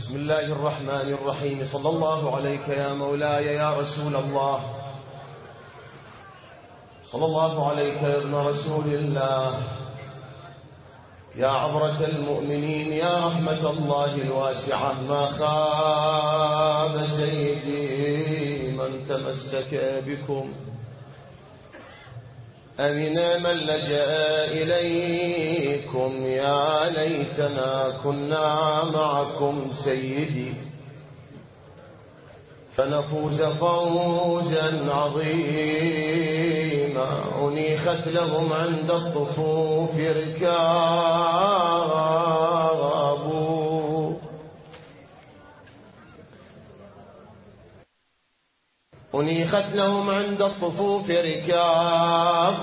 بسم الله الرحمن الرحيم. صلى الله عليك يا مولاي يا رسول الله، صلى الله عليك يا ابن رسول الله، يا عبرة المؤمنين، يا رحمة الله الواسعة. ما خاب سيدي من تمسك بكم، أمن من لجأ إليكم. يا ليتنا كنا معكم سيدي، فنفوز فوزا عظيما. أنيخت لهم عند الطفوف ركاب، أنيخت لهم عند الطفوف ركاب،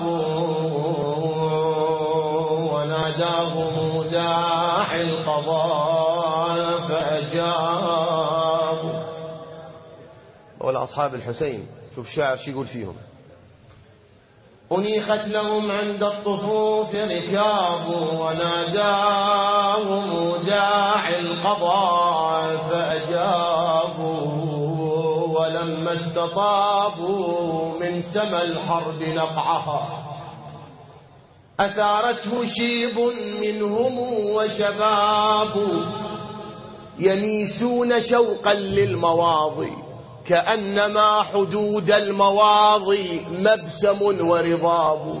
وناداهم داعي القضاء فأجابوا. ولا أصحاب الحسين، شوف الشاعر شو يقول فيهم. أنيخت لهم عند الطفوف ركاب، وناداهم داعي القضاء فأجابوا. ولما استطابوا من سما الحرب نقعها، أثارته شيب منهم وشباب، يميسون شوقا للمواضي، كأنما حدود المواضي مبسم ورضاب.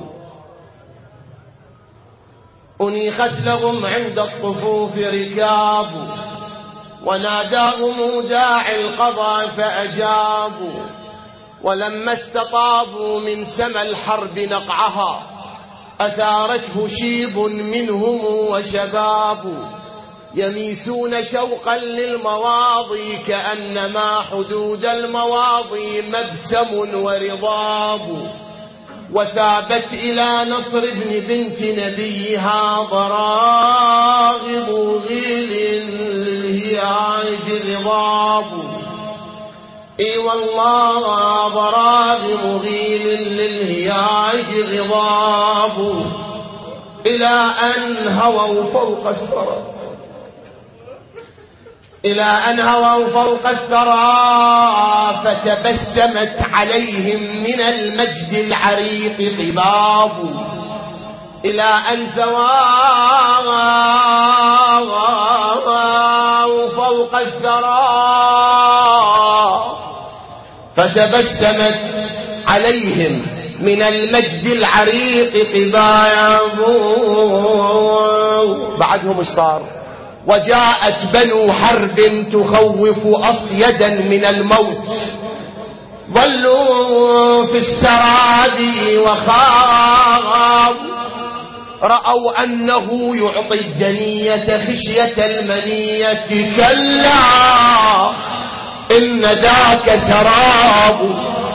أنيخت لهم عند الطفوف ركاب، وناداهم داعي القضاء فأجابوا. ولما استطابوا من سما الحرب نقعها، أثارته شيب منهم وشباب، يميسون شوقا للمواضي، كأنما حدود المواضي مبسم ورضاب. وثابت إلى نصر ابن بنت نبيها ضراغب غيل للهياج غضاب. اي والله ضراغب غيل للهياج غضاب، إلى أن هووا فوق الثرى، إلى أن هووا فوق الثرى، فتبسمت عليهم من المجد العريق قباب. إلى أن ثواوا فوق الثرى، فتبسمت عليهم من المجد العريق قباب. بعدهم ايش صار؟ وجاءت بنو حرب تخوف أصيدا من الموت، ظلوا في السراب وخافوا. رأوا أنه يعطي الدنية خشية المنية، كلا إن ذاك سراب.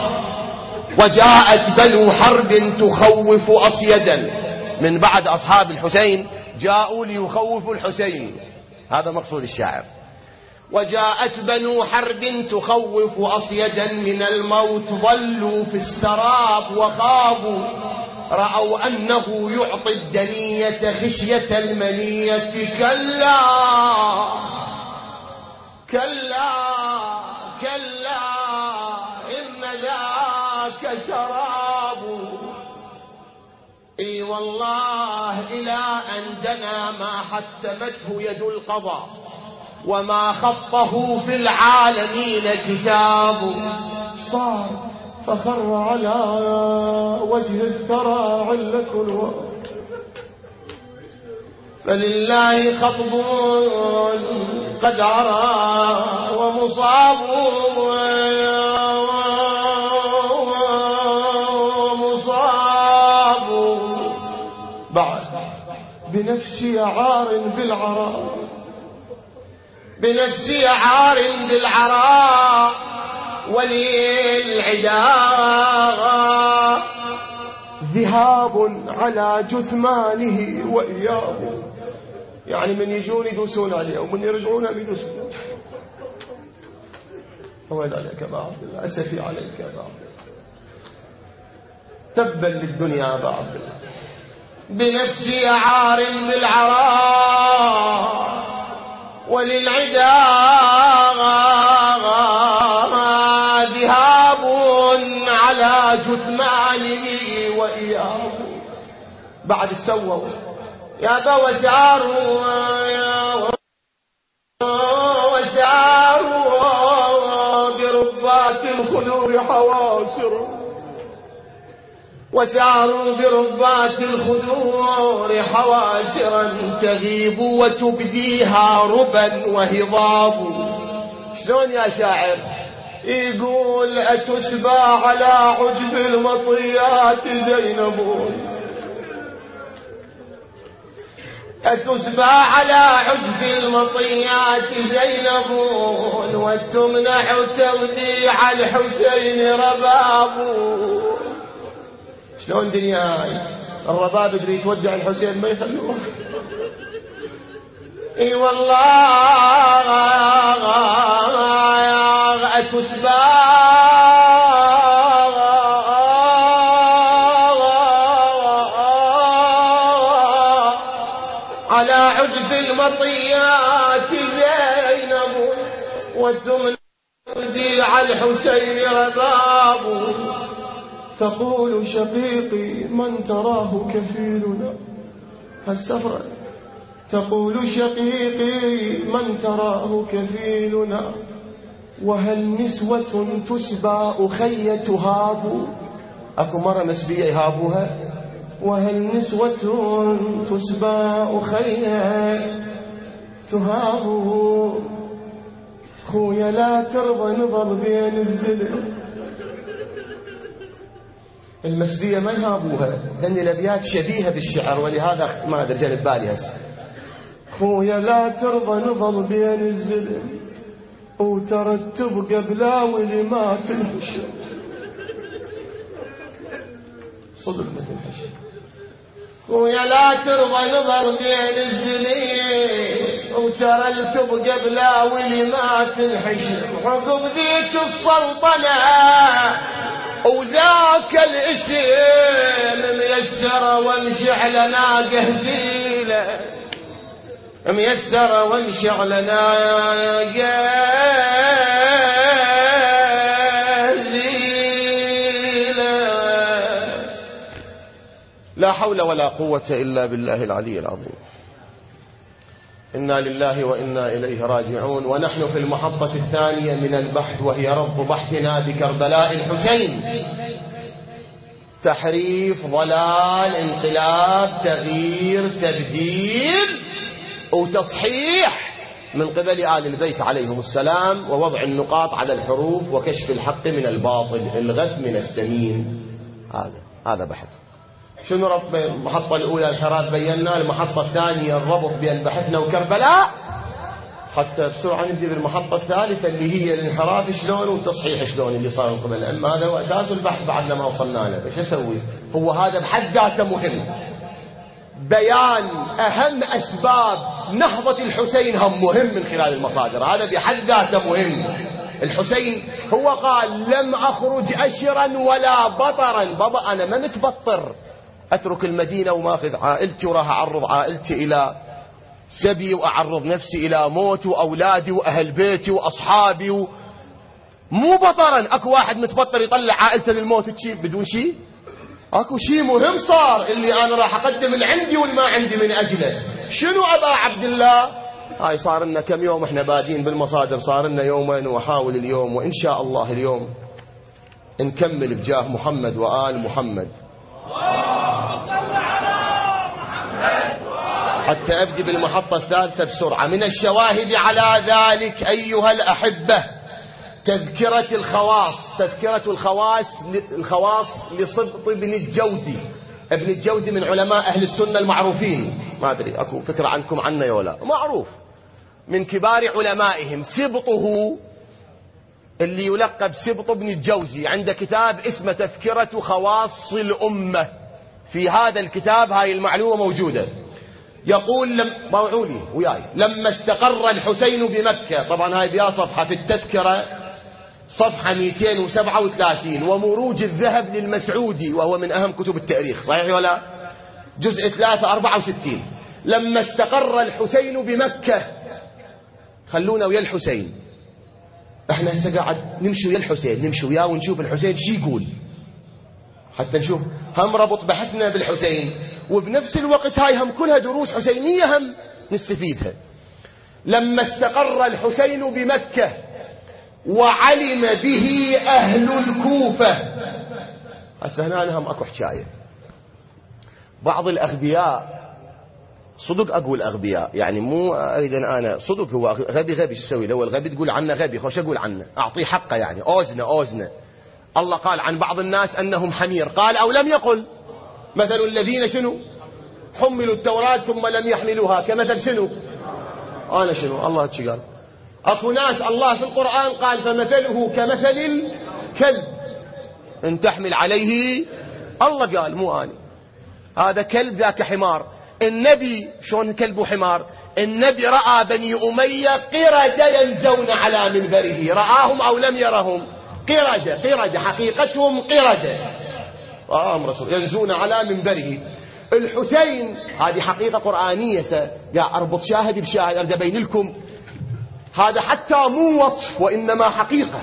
وجاءت بنو حرب تخوف أصيدا، من بعد أصحاب الحسين جاءوا ليخوفوا الحسين، هذا مقصود الشاعر. وجاءت بنو حرب تخوف أصيدا من الموت، ظلوا في السراب وخابوا. رأوا أنه يعطي الدنية خشية المنية، كلا كلا كلا إن ذاك سراب. اي والله إلى أن دنا ما حتمته يد القضاء، وما خطه في العالمين كتاب. صار فخر على وجه الثرى علة الوقت، فلله خطب قد عرى ومصاب. بعد بنفسي عار بالعراء، بنفسي عار بالعراء، وللعداء ذهاب على جثمانه وإياه. يعني من يجون يدوسون عليه، ومن يرجعون يدوسون. ويل عليك يا أبا عبد الله، أسفي عليك يا أبا عبد الله، تبا للدنيا يا أبا عبد الله. بنفسي عار بالعراء، وللعدا ذهاب على جثمانه وإياه. بعد سووا يا وساروا بربات الخدور حواسر، وساروا بربات الخدور حواسرا تغيب وتبديها ربا وهضاب. شلون يا شاعر؟ يقول أتسبى على عجب المطيات زينب، أتسبى على عجب المطيات زينب، وتمنع توديع الحسين رباب. شلون دنياي الرباب يدري يتودع الحسين ما يخلوه. اي والله أتسبى على عجب المطيات زينب، وتمنع الحسين رباب. تقول شقيقي من تراه كفيلنا هالسفرة، تقول شقيقي من تراه كفيلنا، وهل نسوة تسبى أخي تهاب؟ أكو مرة مسبية يهابوها؟ وهل نسوة تسبى أخي تهاب؟ خويا لا ترضى نظل بين الزلم. المسبية ما يهابوها، لأن الأبيات شبيهة بالشعر، ولهذا ما أدري جانب بالي هسه. خويا لا ترضى نظل بين الزلم، وترتب قبلاوي ما تنحشر. صدق ما تنحشر. خويا لا ترضى نظل بين الزلم، وترتب قبلاوي ما تنحشر. عقب ذيك السلطنة وذاك الاسم ميسر وامشع لنا جهزيله، ميسر وامشع لنا جهزيله. لا حول ولا قوة إلا بالله العلي العظيم. إنا لله وإنا إليه راجعون. ونحن في المحطة الثانية من البحث، وهي ربط بحثنا بكربلاء الحسين. تحريف، ضلال، انقلاب، تغيير، تبديل وتصحيح من قبل آل البيت عليهم السلام، ووضع النقاط على الحروف، وكشف الحق من الباطل، الغث من السمين. هذا بحث. شنو ربط المحطة الأولى الحراث بينا، المحطة الثانية الربط بين بحثنا وكربلاء، حتى بسرعة نبدي بالمحطة الثالثة اللي هي الانحراف شلون والتصحيح شلون اللي صار من قبل. أما هذا هو أساس البحث بعدنا ما وصلنا له. ايش أسوي؟ هو هذا بحد ذاته مهم، بيان أهم أسباب نهضة الحسين هم مهم من خلال المصادر. هذا بحد ذاته مهم. الحسين هو قال لم أخرج أشرا ولا بطرا. بابا أنا ما متبطر أترك المدينة وما أخذ عائلتي وراح أعرض عائلتي إلى سبي، وأعرض نفسي إلى موت، وأولادي وأهل بيتي وأصحابي مو بطرا. أكو واحد متبطر يطلع عائلته للموت بدون شيء؟ أكو شيء مهم صار اللي أنا راح أقدم اللي عندي والما عندي من أجله. شنو أبا عبد الله؟ هاي صار لنا كم يوم احنا بادين بالمصادر، صار لنا يومين، وحاول اليوم وإن شاء الله اليوم نكمل بجاه محمد وآل محمد، حتى أبدي بالمحطة الثالثة بسرعة. من الشواهد على ذلك أيها الأحبة تذكرة الخواص. تذكرة الخواص لصبط ابن الجوزي. ابن الجوزي من علماء أهل السنة المعروفين، ما أدري أكو فكرة عنكم عنه ولا، معروف من كبار علمائهم. سبطه اللي يلقب سبط ابن الجوزي عنده كتاب اسمه تذكرة خواص الأمة. في هذا الكتاب هاي المعلومة موجودة. يقول موعولي وياي لما استقر الحسين بمكة، طبعا هاي بيا صفحة في التذكرة صفحة 237، ومروج الذهب للمسعودي وهو من أهم كتب التاريخ، صحيح ولا؟ جزء 3 64. لما استقر الحسين بمكة خلونا ويا الحسين. احنا هسه قاعد نمشي ويا الحسين، نمشي وياه ونشوف الحسين شي يقول، حتى نشوف هم ربط بحثنا بالحسين، وبنفس الوقت هاي هم كلها دروس حسينية هم نستفيدها. لما استقر الحسين بمكة وعلم به أهل الكوفة، هسه هنا هم اكو حكاية. بعض الأغبياء، صدق أقول أغبياء، يعني مو أريد أنا صدق، هو غبي غبي، شو اسوي له؟ الغبي تقول عنه غبي، خوش أقول عنه، أعطيه حقه، يعني أوزنه. الله قال عن بعض الناس أنهم حمير، قال أو لم يقل؟ مثل الذين شنو؟ حملوا التوراة ثم لم يحملوها كمثل شنو؟ أنا شنو؟ الله هيك قال. أكو ناس الله في القرآن قال فمثله كمثل الكلب إن تحمل عليه، الله قال مو أنا، هذا كلب ذاك حمار. النبي شلون كلب وحمار؟ النبي رأى بني أمية قردة ينزون على منبره، رآهم أو لم يرهم؟ قردة حقيقتهم قردة، رآهم رسول ينزون على منبره. الحسين هذه حقيقة قرآنية، يا أربط شاهد بشاهد أرد بين لكم، هذا حتى مو وصف وإنما حقيقة.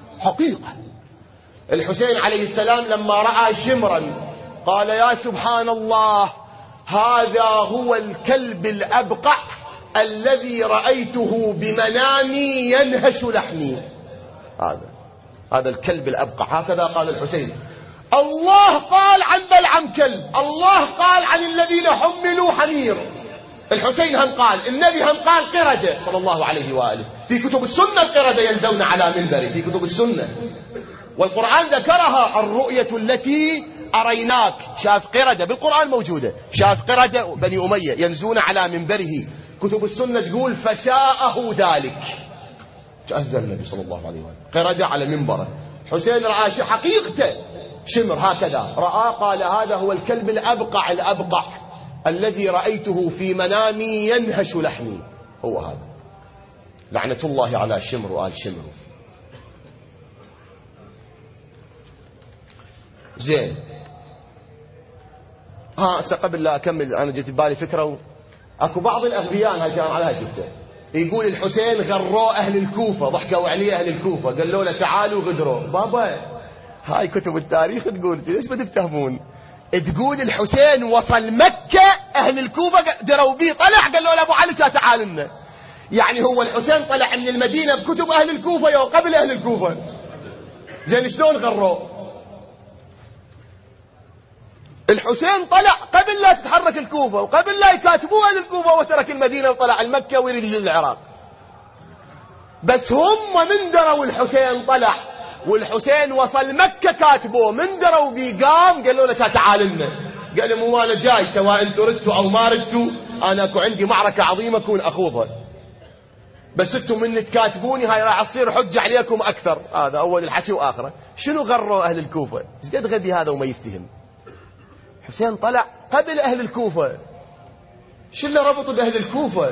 الحسين عليه السلام لما رأى شمرا قال يا سبحان الله، هذا هو الكلب الأبقع الذي رأيته بمنامي ينهش لحمي، هذا الكلب الأبقع، هكذا قال الحسين. الله قال عن بلعم كلب، الله قال عن الذين حملوا حمير، الحسين هم قال، النبي هم قال قردة صلى الله عليه وآله. في كتب السنة القردة ينزون على منبري، في كتب السنة، والقرآن ذكرها. الرؤية التي أريناك، شاف قردة بالقرآن موجودة، شاف قردة بني أمية ينزون على منبره. كتب السنة تقول فساءه ذلك، تأذى النبي صلى الله عليه وآله، قردة على منبره. حسين رأى حقيقته شمر هكذا، رأى قال هذا هو الكلب الأبقع الذي رأيته في منامي ينهش لحمي، هو هذا. لعنة الله على شمر وآل شمر. زين، قبل لا أكمل أنا جت ببالي فكرة. أكو بعض الأغبياء على جدة يقول الحسين غروه أهل الكوفة، ضحكوا عليه أهل الكوفة، قالوا له تعالوا غدروا. بابا هاي كتب التاريخ تقول، ليش ما تفتهمون؟ تقول الحسين وصل مكة أهل الكوفة دروا بيه، طلع قالوا له أبو علي تعال لنا. يعني هو الحسين طلع من المدينة بكتب أهل الكوفة يو قبل أهل الكوفة. زين شلون غروه؟ الحسين طلع قبل لا تتحرك الكوفة، وقبل لا يكاتبوه أهل الكوفة، وترك المدينة وطلع المكة ويريد يجي العراق. بس هم من دروا الحسين طلع والحسين وصل مكة كاتبوه، من دروا بيه قام قالوا له تعال لنا. قال لهم مو انا جاي، سواء انتم ردتوا او ما ردتوا، انا اكو عندي معركة عظيمة اكون اخوضها، بس انتم من تكاتبوني هاي راح تصير حجة عليكم اكثر. هذا اول الحكي واخره. شنو غروا اهل الكوفة؟ ايش قد غبي هذا وما يفتهم؟ حسين طلع قبل أهل الكوفة، شو اللي ربطوا بأهل الكوفة؟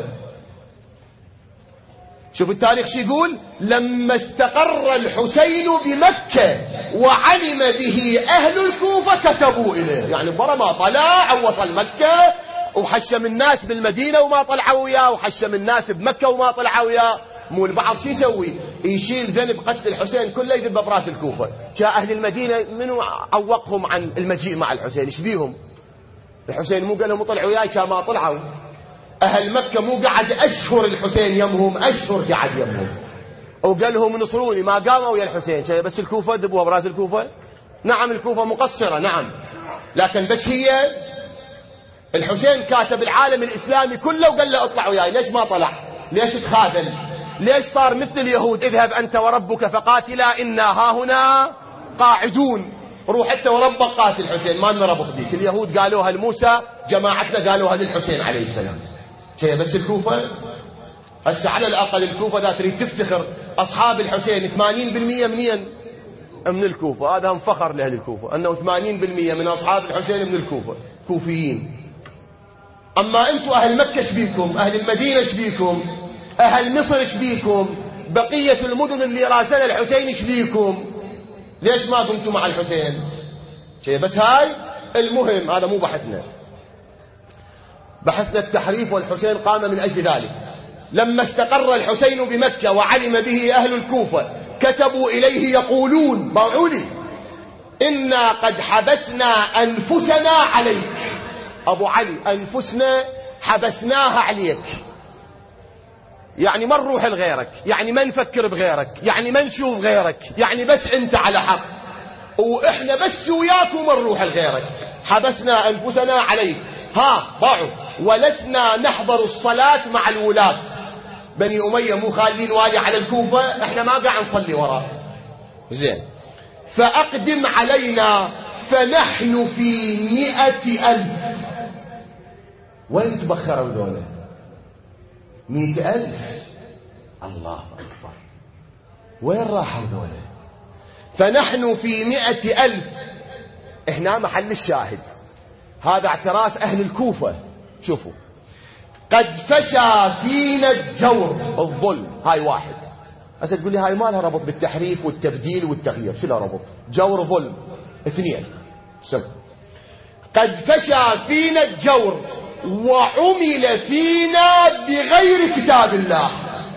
شوف التاريخ شو يقول: لما استقر الحسين بمكة وعلم به أهل الكوفة كتبوا إليه. يعني برا ما طلع وصل مكة وحشم الناس بالمدينة وما طلعوا وياه، وحشم الناس بمكة وما طلعوا وياه. مو البعض شو يسوي؟ يشيل ذنب قتل الحسين كله يذبه براس الكوفة. جاء أهل المدينة منو عوقهم عن المجيء مع الحسين؟ ايش بيهم؟ الحسين مو قال لهم طلعوا وياي، كان ما طلعوا. أهل مكة مو قعد أشهر الحسين يمهم، أشهر قعد يمهم، وقال لهم نصروني، ما قاموا ويا الحسين. بس الكوفة ذبوها براس الكوفة. نعم الكوفة مقصرة، نعم، لكن بس هي الحسين كاتب العالم الإسلامي كله وقال له اطلع وياي. ليش ما طلع؟ ليش تخاذل؟ ليش صار مثل اليهود: اذهب أنت وربك فقاتلا إنا هاهنا قاعدون؟ روح أنت وربك قاتل الحسين، ما نربط بيك. اليهود قالوها لموسى، جماعتنا قالوها للحسين عليه السلام. شيء بس الكوفة. هسه على الأقل الكوفة ذا تريد تفتخر أصحاب الحسين 80% منين؟ من الكوفة. هذا هم فخر لأهل الكوفة أنه 80% من أصحاب الحسين من الكوفة، كوفيين. أما أنتم أهل مكة شبيكم؟ أهل المدينة شبيكم؟ أهل مصر شبيكم؟ بقية المدن اللي راسلها الحسين شبيكم؟ ليش ما قمتوا مع الحسين؟ شيء بس هاي المهم، هذا مو بحثنا. بحثنا التحريف، والحسين قام من أجل ذلك. لما استقر الحسين بمكة وعلم به أهل الكوفة كتبوا إليه يقولون موعولي إنا قد حبسنا أنفسنا عليك. أبو علي أنفسنا حبسناها عليك، يعني ما نروح لغيرك، يعني ما نفكر بغيرك، يعني ما نشوف غيرك، يعني بس أنت على حق وإحنا بس وياك وما نروح لغيرك. حبسنا أنفسنا عليك. ضاعوا ولسنا نحضر الصلاة مع الولاة. بني أمية مو خالدين والي على الكوفة، إحنا ما قاعد نصلي وراه. زين، فأقدم علينا فنحن في 100,000. وين تبخروا ذولا؟ 100,000. الله أكبر، وين راحوا ذولا؟ فنحن في 100,000. هنا محل الشاهد، هذا اعتراف أهل الكوفة. شوفوا، قد فشى فينا الجور الظلم. هاي واحد. هسه تقول لي هاي ما لها ربط بالتحريف والتبديل والتغيير، شو لها ربط؟ جور ظلم. 2 سم. قد فشى فينا الجور وعمل فينا بغير كتاب الله.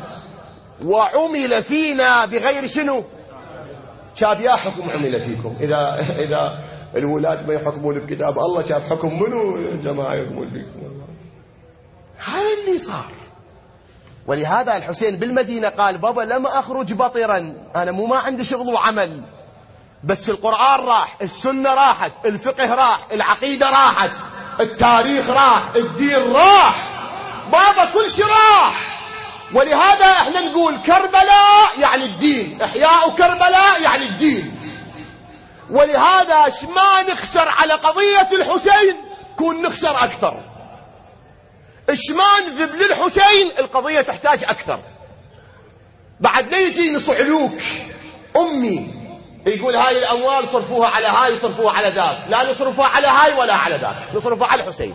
وعمل فينا بغير شنو؟ شاب يا حكم عمل فيكم. إذا الولاة ما يحكمون بكتاب الله، شاب حكم منو يا جماعة يحكمون فيكم؟ هذا اللي صار. ولهذا الحسين بالمدينة قال بابا لما أخرج بطرا، أنا ما عندي شغل وعمل، بس القرآن راح، السنة راحت، الفقه راح، العقيدة راحت، التاريخ راح، الدين راح، بابا كل شيء راح. ولهذا احنا نقول كربلاء يعني الدين، احياء كربلاء يعني الدين. ولهذا ما نخسر على قضية الحسين، كون نخسر أكثر. ما نذب للحسين، القضية تحتاج أكثر. بعد لا يجي نصعلوك أمي يقول هاي الأموال صرفوها على هاي وصرفوها على ذاك، لا نصرفها على هاي ولا على ذاك، نصرفها على الحسين.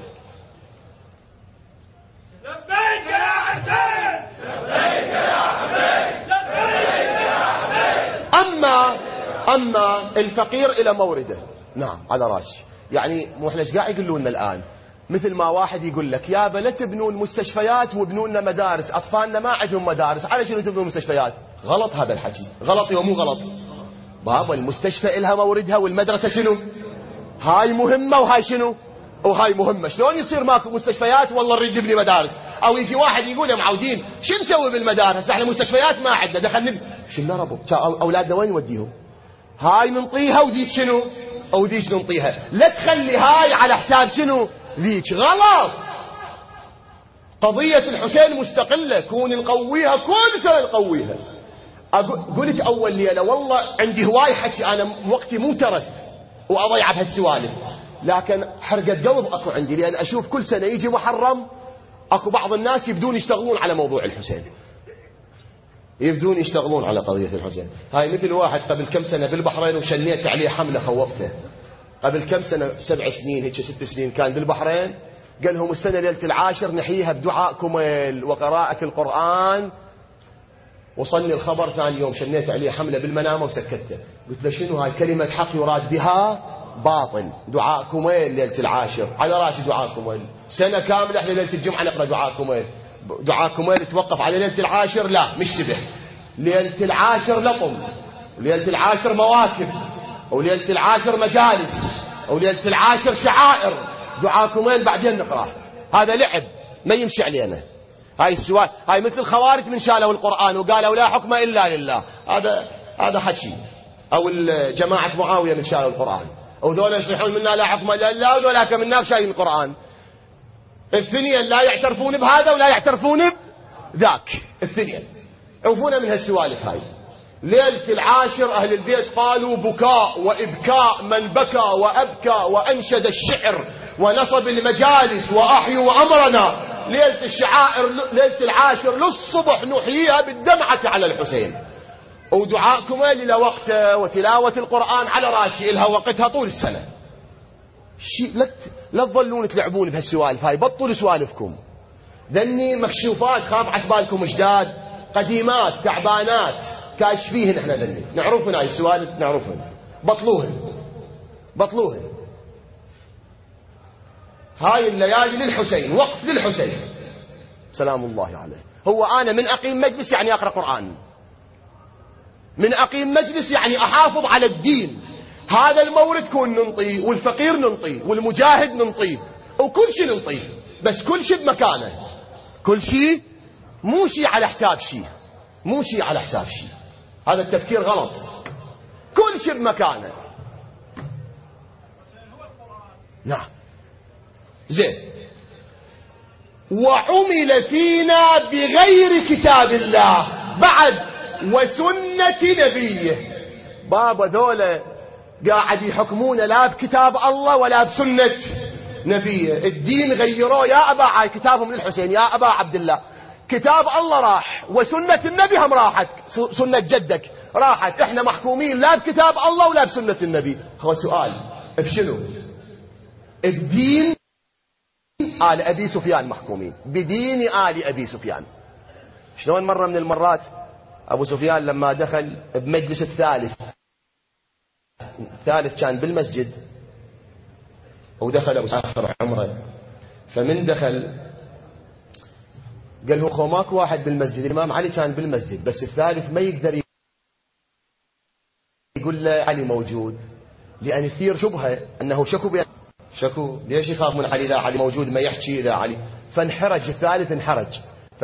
لبيك يا حسين، لبيك يا حسين، لبيك يا حسين. أما الفقير إلى مورده، نعم على راسي. يعني مو احنا ايش قاعد يقولون لنا الآن؟ مثل ما واحد يقول لك يا لا تبنون مستشفيات وابنوا لنا مدارس، أطفالنا ما عندهم مدارس، على شنو تبنون مستشفيات؟ غلط هذا الحكي، غلط يوم مو غلط. بابا المستشفى إلها موردها والمدرسة شنو؟ هاي مهمة وهاي شنو؟ وهاي مهمة. شلون يصير ماكو مستشفيات والله نريد نبني مدارس؟ أو يجي واحد يقول يا معودين شو نسوي بالمدارس؟ احنا مستشفيات ما عندنا، دخل نبني. شنو ربط؟ أولادنا وين نوديهم؟ هاي ننطيها وديك شنو؟ أو ديك ننطيها. لا تخلي هاي على حساب شنو؟ ذيك. غلط. قضية الحسين مستقلة، كون نقويها كل سنة نقويها. قلت أول ليلة والله عندي هواي حكي، أنا وقتي مو ترف وأضيع بهالسوالف، لكن حرقة قلب أكو عندي، لأن أشوف كل سنة يجي محرم أكو بعض الناس يبدون يشتغلون على موضوع الحسين، يبدون يشتغلون على قضية الحسين. هاي مثل واحد قبل كم سنة بالبحرين وشنيت عليه حملة خوفته. قبل كم سنة 7 سنين هيك 6 سنين كان بالبحرين، قال لهم السنة ليلة العاشر نحييها بدعاء كمل وقراءة القرآن. وصلني الخبر ثاني يوم شنيت عليه حملة بالمنامة وسكته. قلت له شنو هاي؟ كلمة حق يراد بها باطل. دعاء كمل ليلة العاشر، على راسي دعاء كمل. سنة كاملة احنا ليلة الجمعة نقرأ دعاء كمل. دعاء كمل توقف على ليلة العاشر؟ لا، مشتبه. ليلة العاشر لطم، وليلة العاشر مواكب، وليلة العاشر مجالس، وليلة العاشر شعائر. دعاء كمل بعدين نقرأ. هذا لعب ما يمشي علينا. هاي السؤال، هاي مثل الخوارج من شالوا القرآن وقالوا لا حكم إلا لله. هذا حكي. أو جماعة معاوية من شالوا القرآن، أو ذولا يصيحون منا لا حكم إلا لله، وذولاك مناك شايل القرآن. الثنين لا يعترفون بهذا ولا يعترفون بذاك. الثنين عوفونا من هالسوالف هاي. ليلة العاشر أهل البيت قالوا بكاء وإبكاء، من بكى وأبكى وأنشد الشعر ونصب المجالس وأحيوا أمرنا. ليلة الشعائر ليلة العاشر للصبح نحييها بالدمعة على الحسين. ودعاءكم إلى وقته وتلاوة القرآن على راسي إلها وقتها طول السنة. لا تظلون تلعبون بهالسوالف هاي، بطلوا سوالفكم. ذني مكشوفات خاف عسبالكم جداد، قديمات تعبانات كاشفيهن. احنا ذني نعرفن هاي السوالف، نعرفن. بطلوهن. هاي الليالي للحسين، وقف للحسين سلام الله عليه. هو أنا من أقيم مجلس يعني أقرأ قرآن، من أقيم مجلس يعني أحافظ على الدين. هذا المورد كون ننطيه، والفقير ننطيه، والمجاهد ننطيه، وكل شيء ننطيه، بس كل شيء بمكانه، كل شيء مو شيء على حساب شيء، مو شيء على حساب شيء. هذا التفكير غلط. كل شيء بمكانه. نعم زين. وعمل فينا بغير كتاب الله بعد وسنة نبيه. بابا ذولا قاعد يحكمون لا بكتاب الله ولا بسنة نبيه. الدين غيروه يا أبا عاي، كتابهم للحسين يا أبا عبد الله، كتاب الله راح وسنة النبي هم راحت، سنة جدك راحت. احنا محكومين لا بكتاب الله ولا بسنة النبي. هو سؤال بشنو؟ الدين آل أبي سفيان محكومين بدين آل أبي سفيان. شلون مرة من المرات أبو سفيان لما دخل بمجلس الثالث كان بالمسجد، ودخل أبو آخر عمره، فمن دخل قال له خو ماكو واحد بالمسجد. الإمام علي كان بالمسجد، بس الثالث ما يقدر يقول له علي موجود، لأن يثير شبهة أنه شكو ليش يخاف من علي إذا علي موجود ما يحكي إذا علي. فانحرج الثالث، انحرج.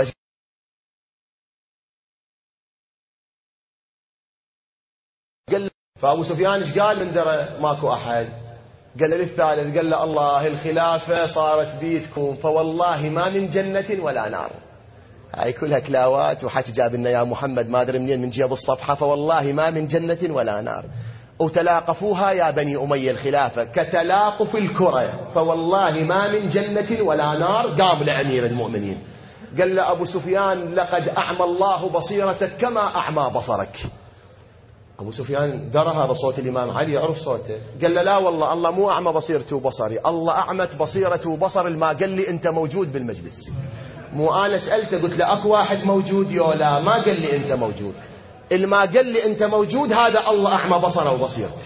فأبو سفيان ايش قال من درى ماكو أحد؟ قال للثالث، قال له الله الخلافة صارت بيدكم، فوالله ما من جنة ولا نار. هاي كلها كلاوات وحكي جاب لنا يا محمد ما ادري منين من جيب الصفحة. فوالله ما من جنة ولا نار، وتلاقفوها يا بني أمية الخلافة كتلاقف الكرة، فوالله ما من جنة ولا نار. قام لأمير المؤمنين قال له أبو سفيان لقد أعمى الله بصيرتك كما أعمى بصرك. أبو سفيان درى هذا صوت الإمام علي، يعرف صوته. قال له لا والله الله مو أعمى بصيرته وبصري، الله أعمت بصيرته وبصر الما قال لي أنت موجود بالمجلس. مو أنا سألته قلت له أكو واحد موجود يولا، ما قال لي أنت موجود. الما قال لي أنت موجود هذا الله أعمى بصره وبصيرته.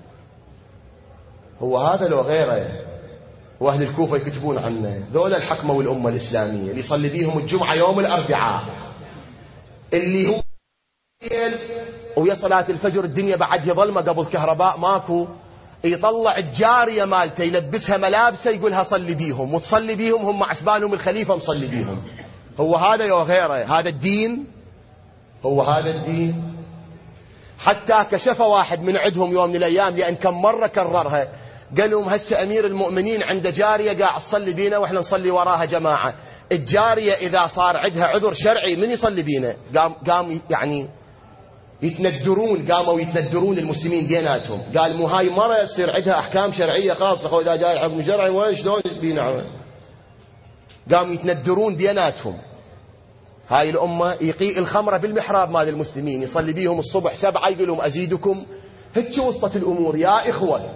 هو هذا لو غيره. وأهل الكوفة يكتبون عنه ذولا الحكمة والأمة الإسلامية اللي يصلي بيهم الجمعة يوم الأربعاء، اللي هو ويا صلاة الفجر الدنيا بعد ظلمة قبل كهرباء ماكو، يطلع الجارية مالته يلبسها ملابسه يقولها صلي بيهم، وتصلي بيهم هم عسبانهم الخليفة مصلي بيهم. هو هذا يا غيره؟ هذا الدين؟ هو هذا الدين؟ حتى كشف واحد من عندهم يوم من الأيام، لأن كم مرة كررها، قال لهم هسه أمير المؤمنين عنده جارية قاعد تصلي بينا وإحنا نصلي وراها جماعة. الجارية إذا صار عندها عذر شرعي من يصلي بينا؟ قام يعني يتندرون، قاموا يتندرون المسلمين بيناتهم. قال مو هاي مرة يصير عندها أحكام شرعية خاصة، خو إذا جاي حكم شرعي وين شلون بينا؟ قاموا يتندرون بيناتهم. هاي الأمة يقيء الخمرة بالمحراب مال المسلمين، يصلي بيهم الصبح 7 يقول لهم أزيدكم. هيك وصلت الأمور يا إخوة.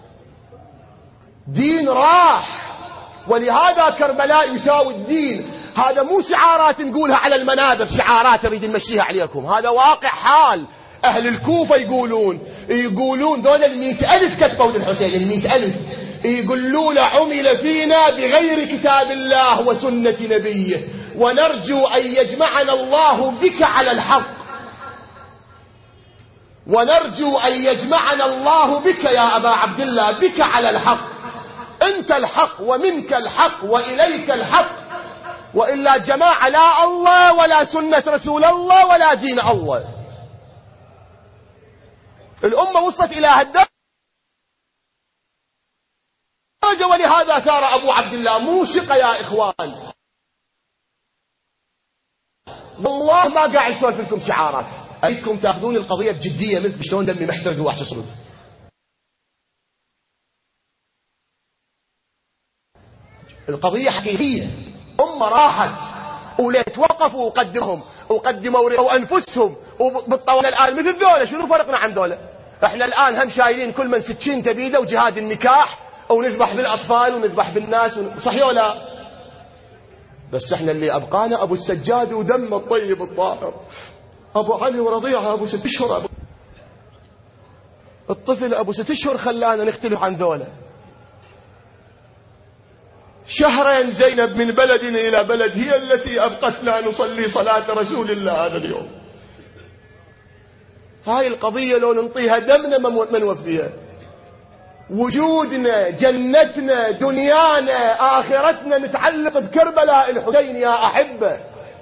دين راح، ولهذا كربلاء يساوي الدين. هذا مو شعارات نقولها على المنابر، شعارات نريد نمشيها عليكم، هذا واقع حال. أهل الكوفة يقولون ذول 100,000 كتبوا للحسين، 100,000 يقولون عمل فينا بغير كتاب الله وسنة نبيه، ونرجو أن يجمعنا الله بك على الحق، ونرجو أن يجمعنا الله بك يا أبا عبد الله، بك على الحق. أنت الحق ومنك الحق وإليك الحق، وإلا جماعة لا الله ولا سنة رسول الله ولا دين الله. الأمة وصلت إلى هالدرجة، ولهذا ثار أبو عبد الله موشق يا إخوان. والله ما قاعد أسولف لكم شعارات، أريدكم تأخذون القضية بجدية، مثل شلون دمي محترق وواحد يصرد. القضية حقيقية. أمة راحت وليت وقفوا وقدموا أنفسهم وبالطوال. الآن مثل ذولا شنو فرقنا عن ذولا؟ احنا الآن هم شايلين كل من سكين تبيده وجهاد النكاح ونذبح بالأطفال ونذبح بالناس صحيح ولا؟ بس احنا اللي أبقانا أبو السجاد ودم الطيب الطاهر، أبو علي ورضيعه أبو 6 أشهر، الطفل أبو 6 أشهر خلانا نختلف عن ذولا. شهرين زينب من بلد إلى بلد هي التي أبقتنا نصلي صلاة رسول الله هذا اليوم. هاي القضية لو ننطيها دمنا ما نوفيها. وجودنا، جنتنا، دنيانا، آخرتنا متعلق بكربلاء الحسين يا أحبة.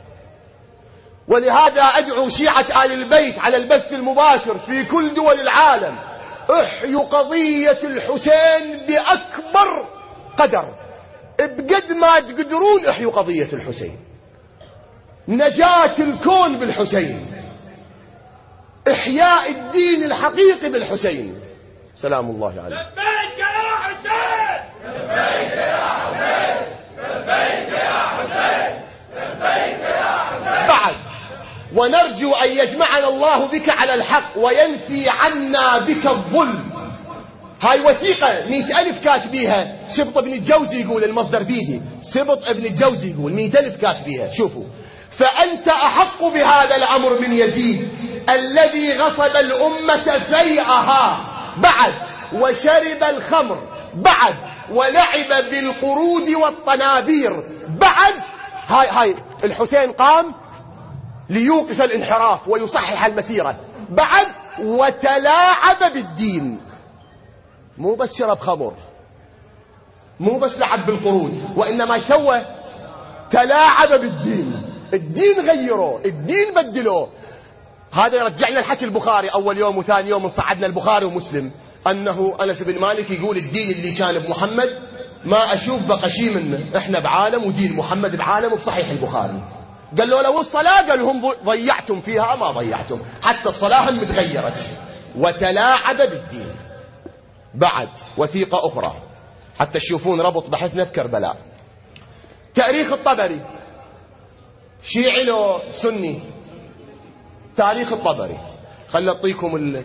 ولهذا أدعو شيعة آل البيت على البث المباشر في كل دول العالم: احيوا قضية الحسين بأكبر قدر، بقد ما تقدرون احيوا قضية الحسين. نجاة الكون بالحسين، إحياء الدين الحقيقي بالحسين. سلام الله عليه. لبيك يا حسين، لبيك يا حسين، لبيك يا حسين، لبيك يا حسين. بعد ونرجو أن يجمعنا الله بك على الحق وينفي عنا بك الظلم. هاي وثيقة 100,000 كاتبيها. سبط ابن الجوزي يقول، المصدر بيدي، سبط ابن الجوزي يقول 100,000 كاتبيها. شوفوا: فأنت أحق بهذا الأمر من يزيد الذي غصب الأمة فيئها، بعد وشرب الخمر، بعد ولعب بالقرود والطنابير، بعد هاي الحسين قام ليوقف الانحراف ويصحح المسيرة، بعد وتلاعب بالدين. مو بس شرب خمر، مو بس لعب بالقرود، وإنما سوى تلاعب بالدين. الدين غيره، الدين بدلوه. هذا يرجعنا الحكي البخاري أول يوم وثاني يوم صعدنا البخاري ومسلم، أنه أنس بن مالك يقول: الدين اللي كان بمحمد ما أشوف بقى شيء منه، إحنا بعالم ودين محمد بعالم. وبصحيح البخاري قال له: لو الصلاة، قال لهم: ضيعتم فيها. ما ضيعتم، حتى الصلاة متغيرت. وتلاعب بالدين. بعد وثيقة أخرى حتى تشوفون ربط بحثنا بكربلاء. تاريخ الطبري، شيعي لو سني؟ تاريخ الطبري. خلنا أعطيكم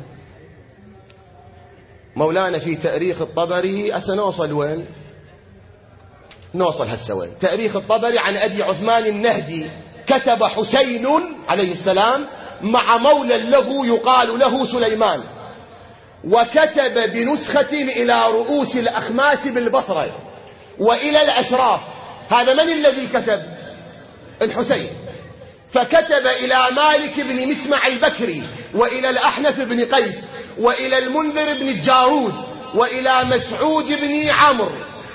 مولانا في تاريخ الطبري. نوصل وين؟ نوصل هسه وين؟ تاريخ الطبري عن أبي عثمان النهدي: كتب حسين عليه السلام مع مولى له يقال له سليمان، وكتب بنسخة إلى رؤوس الأخماس بالبصرة وإلى الأشراف. هذا من الذي كتب؟ الحسين. فكتب إلى مالك بن مسمع البكري، وإلى الأحنف بن قيس، وإلى المنذر بن الجارود، وإلى مسعود بن عمرو.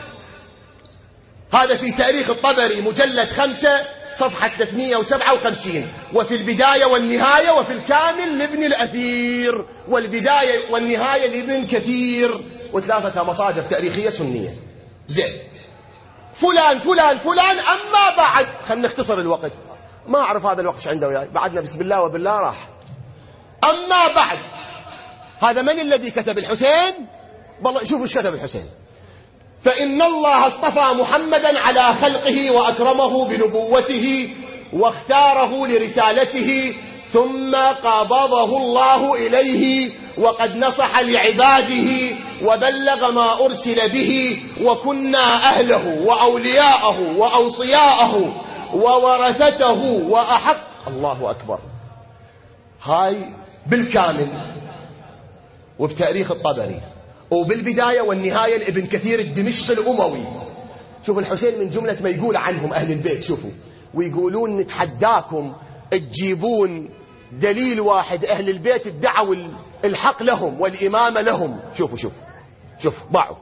هذا في تاريخ الطبري مجلد 5 صفحة 357. وفي البداية والنهاية، وفي الكامل لابن الأثير، والبداية والنهاية لابن كثير، وثلاثة مصادر تاريخية سنية. زين، فلان فلان فلان. أما بعد، خلنا نختصر الوقت، ما أعرف هذا الوقت عنده وياي، بعدنا بسم الله وبالله راح. أما بعد، هذا من الذي كتب؟ الحسين. والله شوفوا ايش كتب الحسين: فإن الله اصطفى محمدا على خلقه وأكرمه بنبوته واختاره لرسالته، ثم قبضه الله إليه وقد نصح لعباده وبلغ ما أرسل به، وكنا أهله وأولياءه وأوصياءه وورثته وأحق. الله أكبر. هاي بالكامل وبتاريخ الطبري، وبالبداية والنهاية لابن كثير الدمشق الأموي. شوفوا الحسين من جملة ما يقول عنهم أهل البيت، شوفوا، ويقولون: نتحداكم تجيبون دليل واحد أهل البيت ادعوا الحق لهم والإمامة لهم. شوفوا شوفوا شوفوا، ضعوا: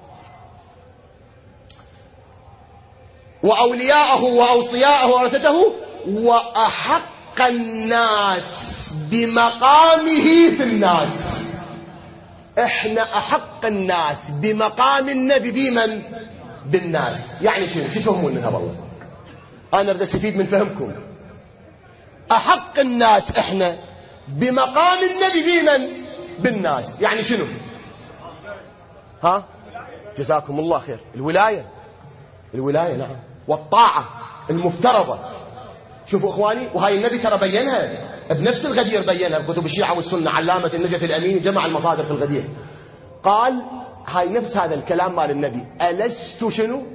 وأولياءه وأوصياءه ورثته وأحق الناس بمقامه في الناس. احنا أحق الناس بمقام النبي بمن؟ بالناس. يعني شنو تفهمون منها؟ والله أنا أريد أستفيد من فهمكم. أحق الناس احنا بمقام النبي بمن؟ بالناس. يعني شنو؟ ها؟ جزاكم الله خير. الولاية، الولاية نعم، والطاعة المفترضة. شوفوا إخواني، وهاي النبي ترى بينها بنفس الغدير، بينها بكتب الشيعة والسنة. علامة النجف الأمين جمع المصادر في الغدير، قال هاي نفس هذا الكلام مال النبي: ألست شنو؟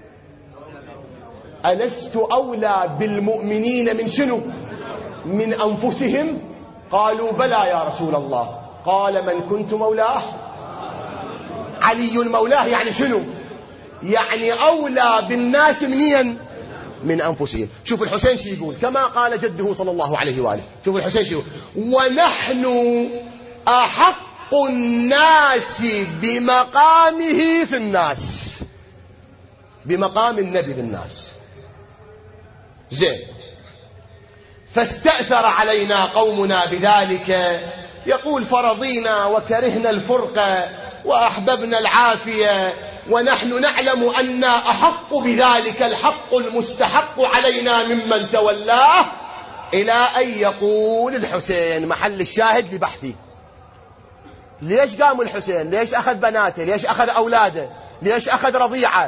ألست أولى بالمؤمنين من شنو؟ من أنفسهم؟ قالوا: بلى يا رسول الله. قال: من كنت مولاه؟ علي مولاه. يعني شنو؟ يعني أولى بالناس منين؟ من أنفسهم. شوف الحسين شو يقول كما قال جده صلى الله عليه وآله. شوف الحسين شو يقول: ونحن أحق الناس بمقامه في الناس، بمقام النبي في الناس. زين، فاستأثر علينا قومنا بذلك. يقول: فرضينا وكرهنا الفرقة وأحببنا العافية، ونحن نعلم أن أحق بذلك الحق المستحق علينا ممن تولاه، إلى أن يقول الحسين. محل الشاهد لبحثي: ليش قام الحسين؟ ليش أخذ بناته؟ ليش أخذ أولاده؟ ليش أخذ رضيعه؟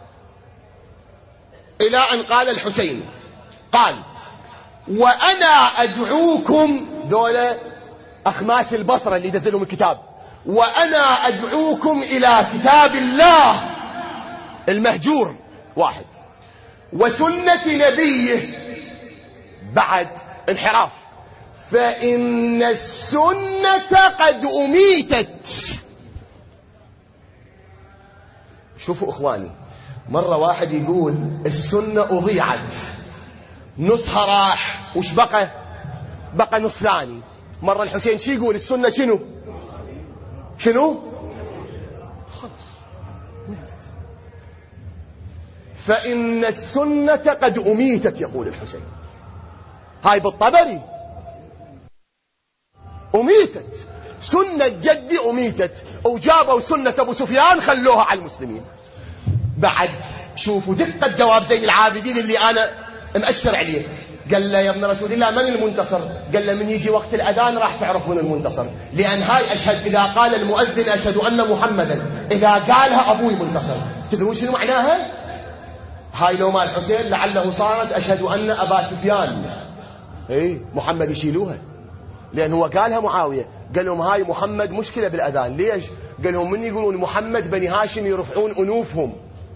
إلى أن قال الحسين، قال: وأنا أدعوكم، دولة أخماس البصرة اللي نزلوا الكتاب، وأنا أدعوكم إلى كتاب الله المهجور واحد، وسنة نبيه بعد انحراف، فإن السنة قد أميتت. شوفوا إخواني، مرة واحد يقول السنة أضيعت، نصها راح، وش بقى؟ بقى نص ثاني. مرة الحسين شي يقول؟ السنة شنو؟ خلاص ماتت. فإن السنة قد أميتت، يقول الحسين. هاي بالطبري، أميتت سنة جدي، أميتت، وجابوا سنة أبو سفيان خلوها على المسلمين. بعد شوفوا دقة جواب زين العابدين اللي أنا مأشر عليه. قال له: يا ابن رسول الله، من المنتصر؟ قال له: من يجي وقت الأذان راح تعرف من المنتصر، لأن هاي أشهد إذا قال المؤذن أشهد أن محمدا، إذا قالها أبوي منتصر. تدرون شنو معناها؟ هاي لو ما الحسين لعله صارت أشهد أن أبا سفيان، محمد يشيلوها، لأن هو قالها معاوية. قال لهم: هاي محمد مشكلة بالأذان. ليش؟ قال لهم: من يقولون محمد بني هاشم يرفعون أنوفهم،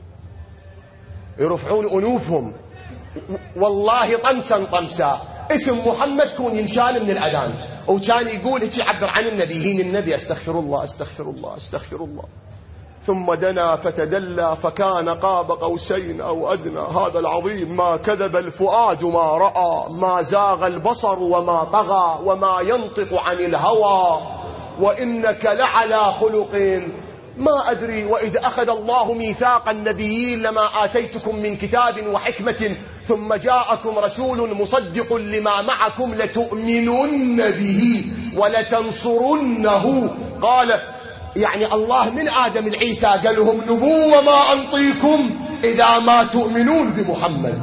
يرفعون أنوفهم، والله طمسا طمسا اسم محمد كون ينشال من الأذان. وكان يقول هيك، يعبر عن النبي، يهين النبي: استغفر الله استغفر الله استغفر الله. ثم دنا فتدلى فكان قاب قوسين أو أدنى. هذا العظيم ما كذب الفؤاد ما رأى، ما زاغ البصر وما طغى، وما ينطق عن الهوى، وإنك لعلى خلق ما أدري. وإذ أخذ الله ميثاق النبيين لما آتيتكم من كتاب وحكمة ثم جاءكم رسول مصدق لما معكم لتؤمنن به ولتنصرنه. قال يعني الله من آدم العيسى قال لهم: نبوة ما أنطيكم إذا ما تؤمنون بمحمد.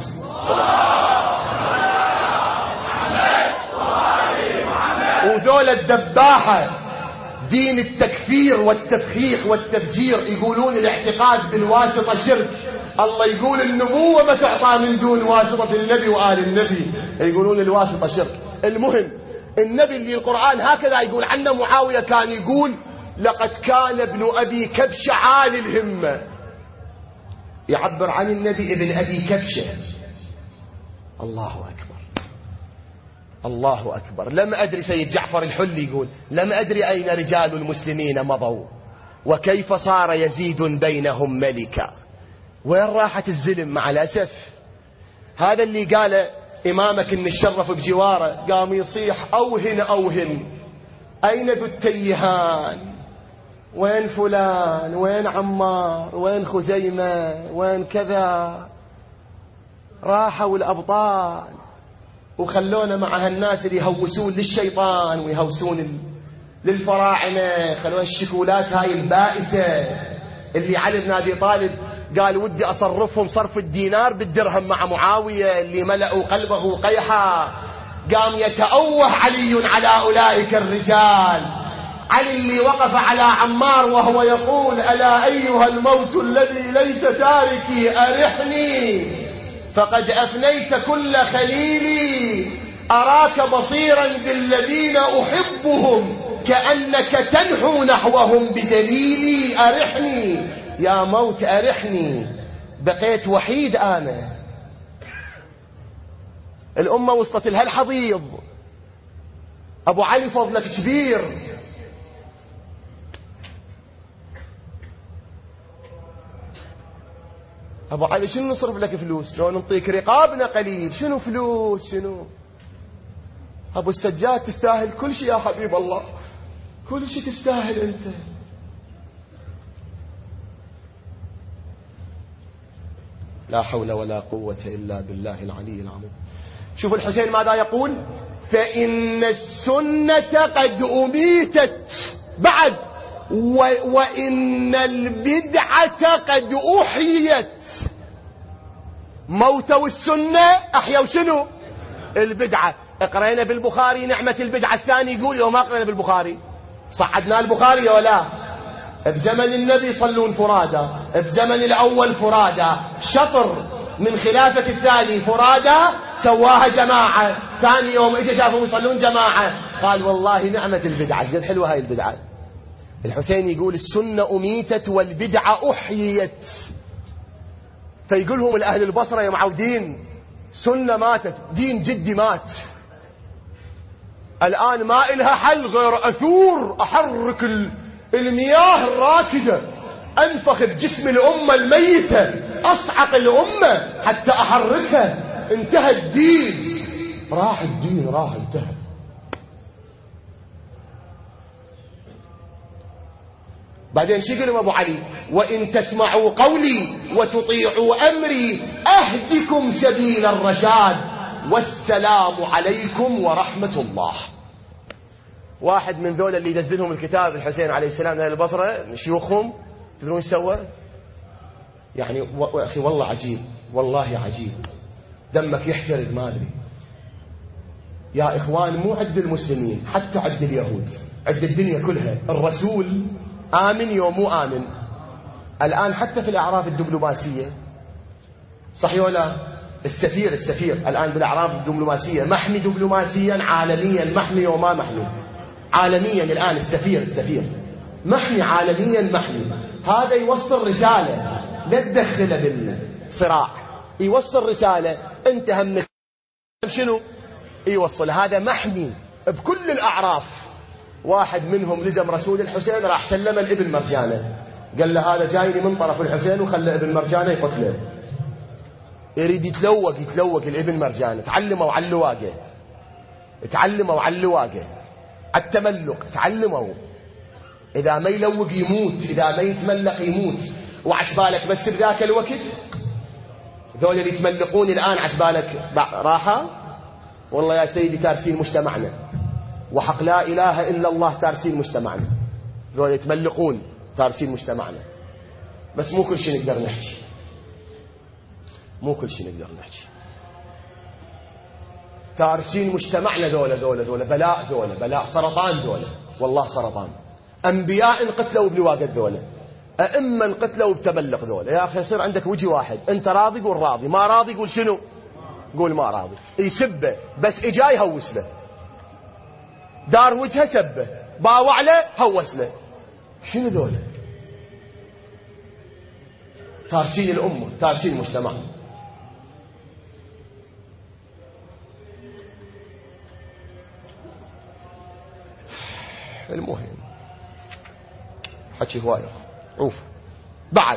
وذول الدباحة دين التكفير والتفخيخ والتفجير، يقولون الاعتقاد بالواسطة شرك. الله يقول النبوة ما تعطى من دون واسطة النبي وآل النبي، يقولون الواسطة شرك. المهم النبي اللي القرآن هكذا يقول عنه، معاوية كان يقول: لقد كان ابن أبي كبشة عالي الهمة. يعبر عن النبي ابن أبي كبشة. الله أكبر الله أكبر. لم أدري، سيد جعفر الحلي يقول: لم أدري أين رجال المسلمين مضوا، وكيف صار يزيد بينهم ملكا. وين راحت الزلم؟ مع الأسف هذا اللي قال إمامك إن الشرف بجواره، قام يصيح: أوهن أوهن، أين ذو التيهان؟ وين فلان؟ وين عمار؟ وين خزيمة؟ وين كذا؟ راحوا الأبطال وخلونا مع هالناس اللي يهوسون للشيطان ويهوسون للفراعنة. خلونا الشكولات هاي البائسة اللي علي بن أبي طالب قال: ودي أصرفهم صرف الدينار بالدرهم مع معاوية اللي ملأوا قلبه قيحا. قام يتأوه علي على أولئك الرجال. علي اللي وقف على عمار وهو يقول: ألا أيها الموت الذي ليس تاركي أرحني، فقد أفنيت كل خليلي، أراك بصيرا بالذين أحبهم، كأنك تنحو نحوهم بدليلي، أرحني يا موت أرحني، بقيت وحيد أنا. الأمة وصلت لها الحضيض. أبو علي فضلك كبير. أبو علي شنو نصرف لك فلوس؟ لو نعطيك رقابنا قليل. شنو فلوس شنو؟ أبو السجاد تستاهل كل شيء يا حبيب الله، كل شيء تستاهل أنت. لا حول ولا قوة إلا بالله العلي العظيم. شوف الحسين ماذا يقول: فإن السنة قد أميتت بعد وإن البدعة قد أحيت. موتوا السنة أحيوا شنو؟ البدعة. اقرأنا بالبخاري نعمة البدعة. الثاني يقول يوم اقرأنا بالبخاري صعدنا البخاري ولا بزمن النبي يصلون فرادى، بزمن الأول فرادى، شطر من خلافة الثاني فرادى سواها جماعة، ثاني يوم اجى شافهم يصلون جماعة قال والله نعمة البدعة. شقد حلوة هاي البدعة. الحسين يقول السنة أميتت والبدعة أحيت. فيقولهم الأهل البصرة يا معودين سنة ماتت، دين جدي مات، الآن ما إلها حل غير أثور أحرك المياه الراكدة، أنفخ بجسم الأمة الميتة، أصعق الأمة حتى أحركها. انتهى الدين، راح الدين، راح انتهى. بعدين شو يقول أبو علي: وإن تسمعوا قولي وتطيعوا أمري أهدكم سبيل الرشاد والسلام عليكم ورحمة الله. واحد من ذول اللي ينزلهم الكتاب الحسين عليه السلام من البصرة من شيوخهم، تدرون ايش سوى؟ يعني أخي والله عجيب، والله عجيب، دمك يحترق ما أدري. يا إخوان مو عد المسلمين، حتى عد اليهود، عد الدنيا كلها، الرسول آمن يوم مو آمن. الآن حتى في الأعراف الدبلوماسية صحيح ولا؟ السفير الآن بالأعراف الدبلوماسية محمي دبلوماسيا عالميا، محمي وما محمي عالميا. الآن السفير محمي عالميا، محمي. هذا يوصل رسالة لا تدخله بالصراع، يوصل رسالة انت همك شنو يوصل. هذا محمي بكل الأعراف. واحد منهم لزم رسول الحسين راح سلم الابن مرجانة، قال له هذا جايني من طرف الحسين، وخلى ابن مرجانة يقتله. يريد يتلوق الابن مرجانة. تعلموا على اللواقة، تعلموا على اللواقة، التملق تعلموا. إذا ما يلوق يموت، إذا ما يتملق يموت. وعشبالك بس بذاك الوقت ذول اللي يتملقون الآن عشبالك راحة. والله يا سيدي تارسين مجتمعنا، وحق لا إله إلا الله تارسين مجتمعنا. ذول يتملقون تارسين مجتمعنا. بس مو كل شيء نقدر نحكي، مو كل شيء نقدر نحكي. تارسين مجتمعنا ذولا بلاء سرطان ذولا، والله سرطان. أنبياء انقتلوا بلواقة ذولا، أئمة انقتلوا بتملق ذولا. يا أخي يصير عندك وجه واحد، أنت راضي قول راضي، ما راضي قول شنو؟ قول ما راضي. يسبه بس إجا يهوس له، دار وجهه سبه، باوع له هوس له. شنو ذولا؟ تارسين الأمة، تارسين المجتمع. المهم حكي هواية عوف. بعد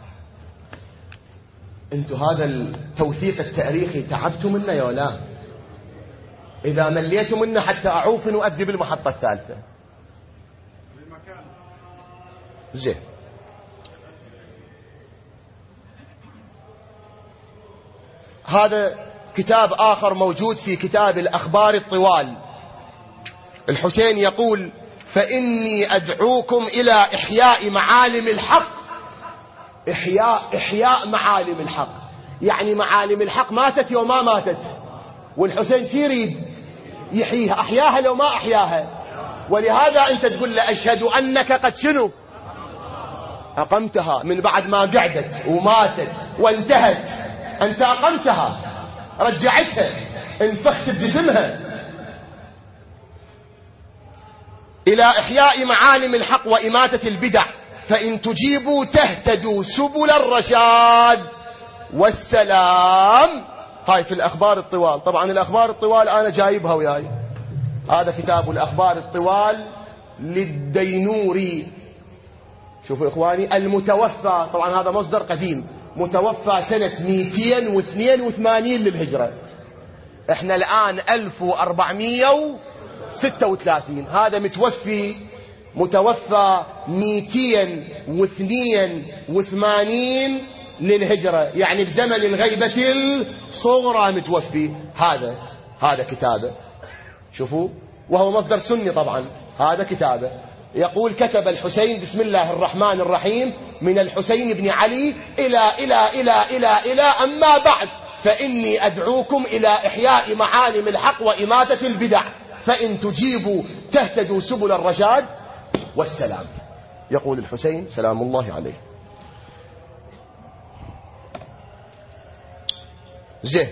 انتو هذا التوثيق التاريخي تعبتوا منه يا لا؟ إذا مليتوا منه حتى أعوف وأدي بالمحطة الثالثة. زين. هذا كتاب آخر موجود في كتاب الأخبار الطوال. الحسين يقول: فإني أدعوكم إلى إحياء معالم الحق. إحياء معالم الحق، يعني معالم الحق ماتت يوم ما ماتت، والحسين شي يريد يحييها. أحياها لو ما أحياها. ولهذا أنت تقول له أشهد أنك قد شنو أقمتها، من بعد ما قعدت وماتت وانتهت، أنت أقمتها، رجعتها، انفخت بجسمها. إلى إحياء معالم الحق وإماتة البدع، فإن تجيبوا تهتدوا سبل الرشاد والسلام. هاي في الأخبار الطوال. طبعا الأخبار الطوال أنا جايبها وياي، هذا كتاب الأخبار الطوال للدينوري. شوفوا إخواني، المتوفى، طبعا هذا مصدر قديم، متوفى سنة 282 للهجرة، احنا الآن 1436، هذا متوفى 282 للهجرة، يعني بزمن الغيبة الصغرى متوفي. هذا كتابه، شوفوا، وهو مصدر سني طبعا. هذا كتابه يقول: كتب الحسين بسم الله الرحمن الرحيم من الحسين بن علي إلى أما بعد فإني أدعوكم إلى إحياء معالم الحق وإماتة البدع، فإن تجيبوا تهتدوا سبل الرشاد والسلام. يقول الحسين سلام الله عليه. زين،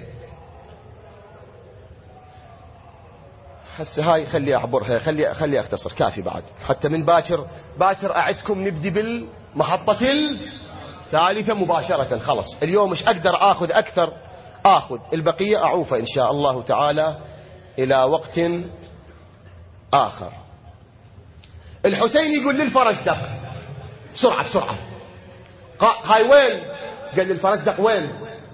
هسه هاي خلي أعبرها، خلي أختصر، كافي بعد، حتى من باكر أعدكم نبدي بالمحطة الثالثة مباشرة. خلص اليوم مش أقدر أخذ أكثر، أخذ البقية أعوفه إن شاء الله تعالى إلى وقت آخر. الحسين يقول للفرزدق بسرعة هاي وين؟ قال للفرزدق وين؟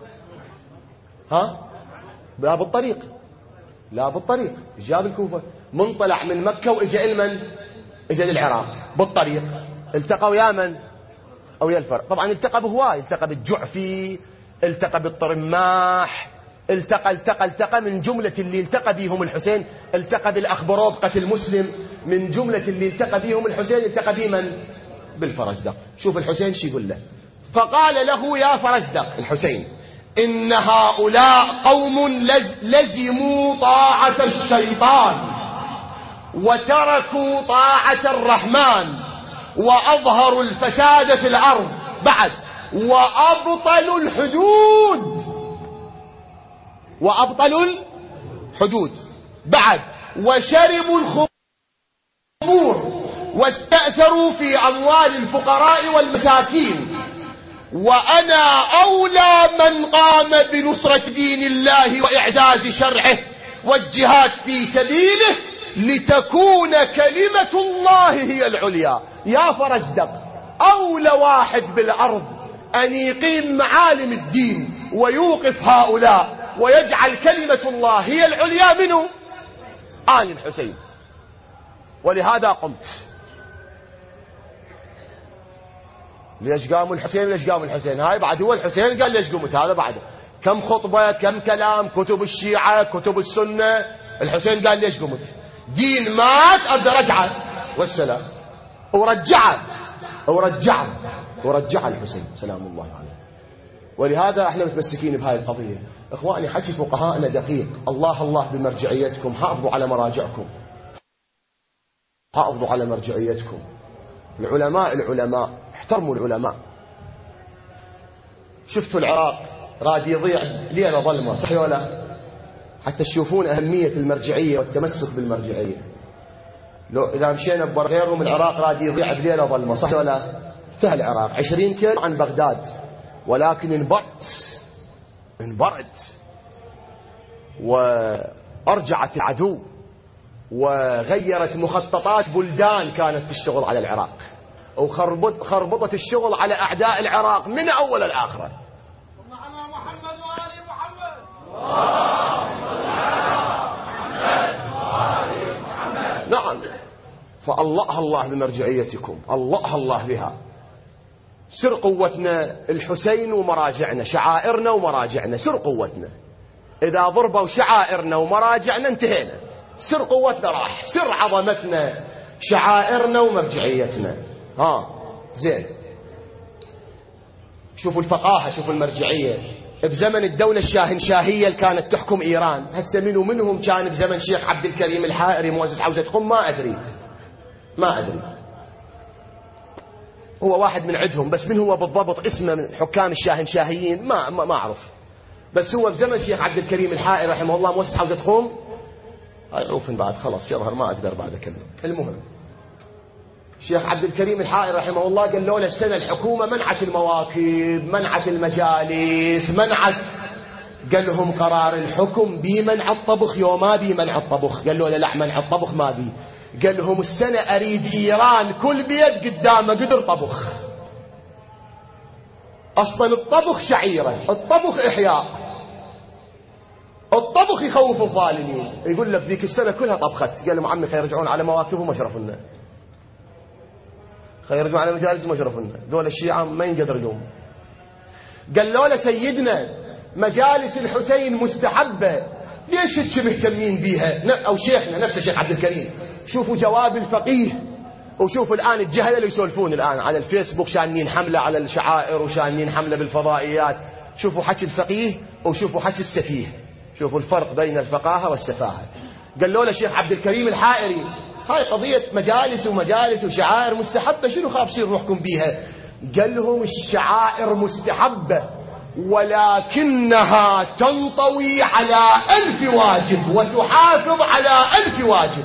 لا بالطريق جاب الكوفة، منطلع من مكة وإجا المن؟ إجا للعراق بالطريق. التقوا يا من؟ أو يا الفرق. طبعا التقى بهواي، التقى بالجعفي، التقى بالطرماح، التقى من جملة اللي التقى بيهم الحسين، التقى بالأخبروب قتل مسلم، من جملة اللي التقى بيهم الحسين التقى بمن؟ بالفرزدق. شوف الحسين شي يقول له. فقال له: يا فرزدق، الحسين، إن هؤلاء قوم لزموا طاعة الشيطان وتركوا طاعة الرحمن وأظهروا الفساد في الأرض، بعد وأبطلوا الحدود، بعد وشربوا الخمور واستأثروا في أموال الفقراء والمساكين، وأنا أولى من قام بنصرة دين الله وإعزاز شرعه والجهاد في سبيله لتكون كلمة الله هي العليا. يا فرزدق، أولى واحد بالأرض أن يقيم معالم الدين ويوقف هؤلاء ويجعل كلمة الله هي العليا منه آل الحسين، ولهذا قمت. ليش قاموا الحسين؟ هاي بعد هو الحسين قال ليش قمت، هذا بعده كم خطبة، كم كلام، كتب الشيعة، كتب السنة. الحسين قال ليش قمت؟ دين مات أبدأ رجعه والسلام، ورجع الحسين سلام الله عليه. ولهذا احنا متمسكين بهاي القضية. اخواني، حكي فقهاءنا دقيق. الله بمرجعيتكم، حافظوا على مراجعكم، حافظوا على مرجعيتكم. العلماء احترموا العلماء. شفتوا العراق راد يضيع ليلة ظلمة، صحيح ولا؟ حتى تشوفون أهمية المرجعية والتمسك بالمرجعية. لو إذا مشينا بغيرهم العراق راد يضيع بليلة ظلمة، صحيح ولا؟ انتهى العراق 20 كيلو عن بغداد، ولكن انبرت وأرجعت العدو وغيرت مخططات بلدان كانت تشتغل على العراق، وخربطت الشغل على أعداء العراق من أول الآخرة. صلى على محمد وآل محمد. نعم، فالله بمرجعيتكم، الله بها. سر قوتنا الحسين ومراجعنا، شعائرنا ومراجعنا، سر قوتنا. إذا ضربوا شعائرنا ومراجعنا انتهينا، سر قوتنا راح، سر عظمتنا شعائرنا ومرجعيتنا. زين، شوفوا الفقاهة، شوفوا المرجعية. بزمن الدولة الشاهنشاهية اللي كانت تحكم إيران، هسه منهم كان بزمن شيخ عبد الكريم الحائري مؤسس حوزة قم؟ ما أدري، هو واحد من عندهم، بس من هو بالضبط اسمه من حكام الشاهنشاهيين ما أعرف. بس هو بزمن شيخ عبد الكريم الحائري رحمه الله مؤسس حوزة قم. عوفن بعد، خلاص يظهر ما أقدر بعد أكمل. المهم، شيخ عبد الكريم الحائري رحمه الله قال له السنة الحكومة منعت المواكب، منعت المجالس، قال لهم قرار الحكم بمنع الطبخ يوم بي منع الطبخ. قال له لا، منع الطبخ ما بي. قال لهم السنة أريد إيران كل بيت قدامه قدر طبخ. أصلا الطبخ شعيرة، الطبخ إحياء، الطبخ يخوف الظالمين. يقول لك ذيك السنة كلها طبخت. قال لهم عمي خير يرجعون على مواكبهم ومشرفنا، خير يرجعون على مجالس ومشرفنا. ذول الشيعة ما ينقدر لهم. قال له سيدنا مجالس الحسين مستحبة، ليش انتم مهتمين بيها؟ أو شيخنا نفس الشيخ عبد الكريم، شوفوا جواب الفقيه، وشوفوا الآن الجهل اللي يسولفون الآن على الفيسبوك شانين حملة على الشعائر وشانين حملة بالفضائيات. شوفوا حكي الفقيه وشوفوا حكي السفيه، شوفوا الفرق بين الفقاهة والسفاهة. قال له الشيخ عبد الكريم الحائري هاي قضية مجالس ومجالس وشعائر مستحبة، شنو خابصين روحكم بيها؟ قال لهم الشعائر مستحبة ولكنها تنطوي على 1000 واجب وتحافظ على 1000 واجب.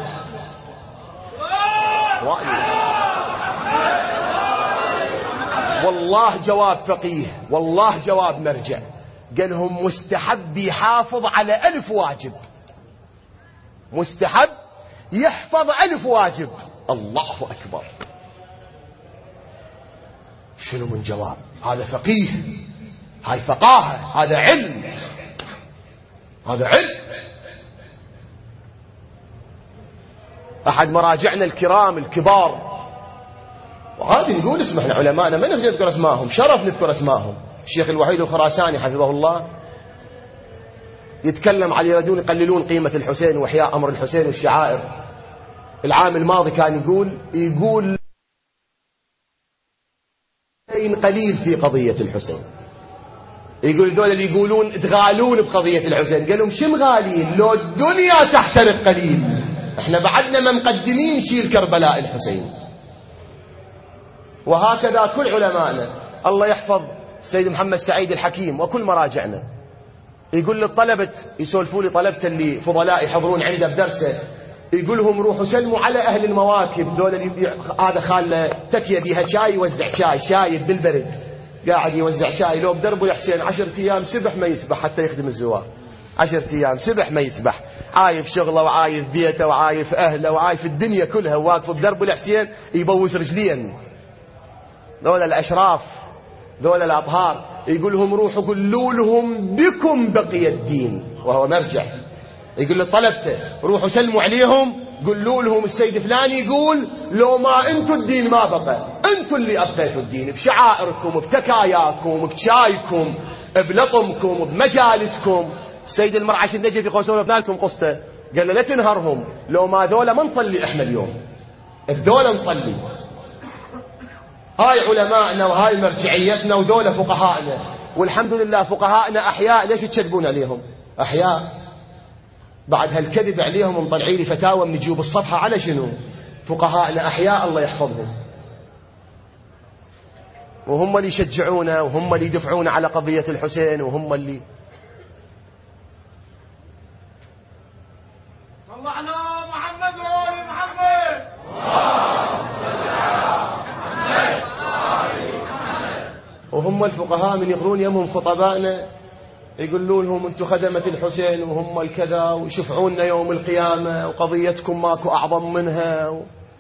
والله جواب فقيه، والله جواب مرجع. قال لهم مستحب يحافظ على 1000 واجب، مستحب يحفظ 1000 واجب. الله أكبر، شنو من جواب؟ هذا فقيه، هاي فقاهة، هذا علم، هذا علم. أحد مراجعنا الكرام الكبار، وهذه نقول اسم احنا علماءنا ما نذكر اسماهم، شرف نذكر اسماهم، الشيخ الوحيد الخراساني حفظه الله، يتكلم على يريدون يقللون قيمة الحسين وإحياء أمر الحسين والشعائر. العام الماضي كان يقول قليل في قضية الحسين، يقول دول اللي يقولون تغالون بقضية الحسين، قال لهم شم غالين؟ لو الدنيا تحترق قليل، احنا بعدنا ما مقدمين شيل كربلاء الحسين. وهكذا كل علمائنا، الله يحفظ السيد محمد سعيد الحكيم وكل مراجعنا، يقول للطلبة يسولفوا لي طلبة اللي فضلاء يحضرون عنده بدرسه، يقول لهم روحوا سلموا على أهل المواكب دول اللي هذا خاله تكيه بيها شاي، يوزع شاي شايب بالبرد، قاعد يوزع شاي. لو بدربه يا حسين 10 أيام سبح ما يسبح حتى يخدم الزوار، 10 أيام سبح ما يسبح، عايف شغله وعايف بيته وعايف أهله وعايف الدنيا كلها، واقف بدربه الحسين يبوس رجلين. دول الأشراف، دول الأطهار، يقول لهم روحوا قولوا لهم بكم بقي الدين، وهو مرجع. يقول لطلبته روحوا سلموا عليهم قولوا لهم السيد فلاني يقول لو ما انتوا الدين ما بقى، انتوا اللي أبقيتوا الدين بشعائركم بتكاياكم بشايكم بلطمكم بمجالسكم. السيد المرعش النجفي خوسونا لكم قصته، قال له لا تنهرهم، لو ما ذولا ما نصلي احنا اليوم، الدولة نصلي. هاي علماءنا وهاي مرجعيتنا ودولة فقهاءنا، والحمد لله فقهاءنا أحياء. ليش تكذبون عليهم؟ أحياء. بعد هالكذب عليهم مطلعين لي فتاوى من جيوب الصفحة على شنو؟ فقهاءنا أحياء الله يحفظهم، وهم اللي يشجعونا وهم اللي يدفعونا على قضية الحسين، وهم اللي صلى على محمد وآل محمد. وهم الفقهاء من يقرون يمهم خطبائنا يقولون لهم انتم خدمة الحسين وهم الكذا، ويشفعوننا يوم القيامة وقضيتكم ماكو أعظم منها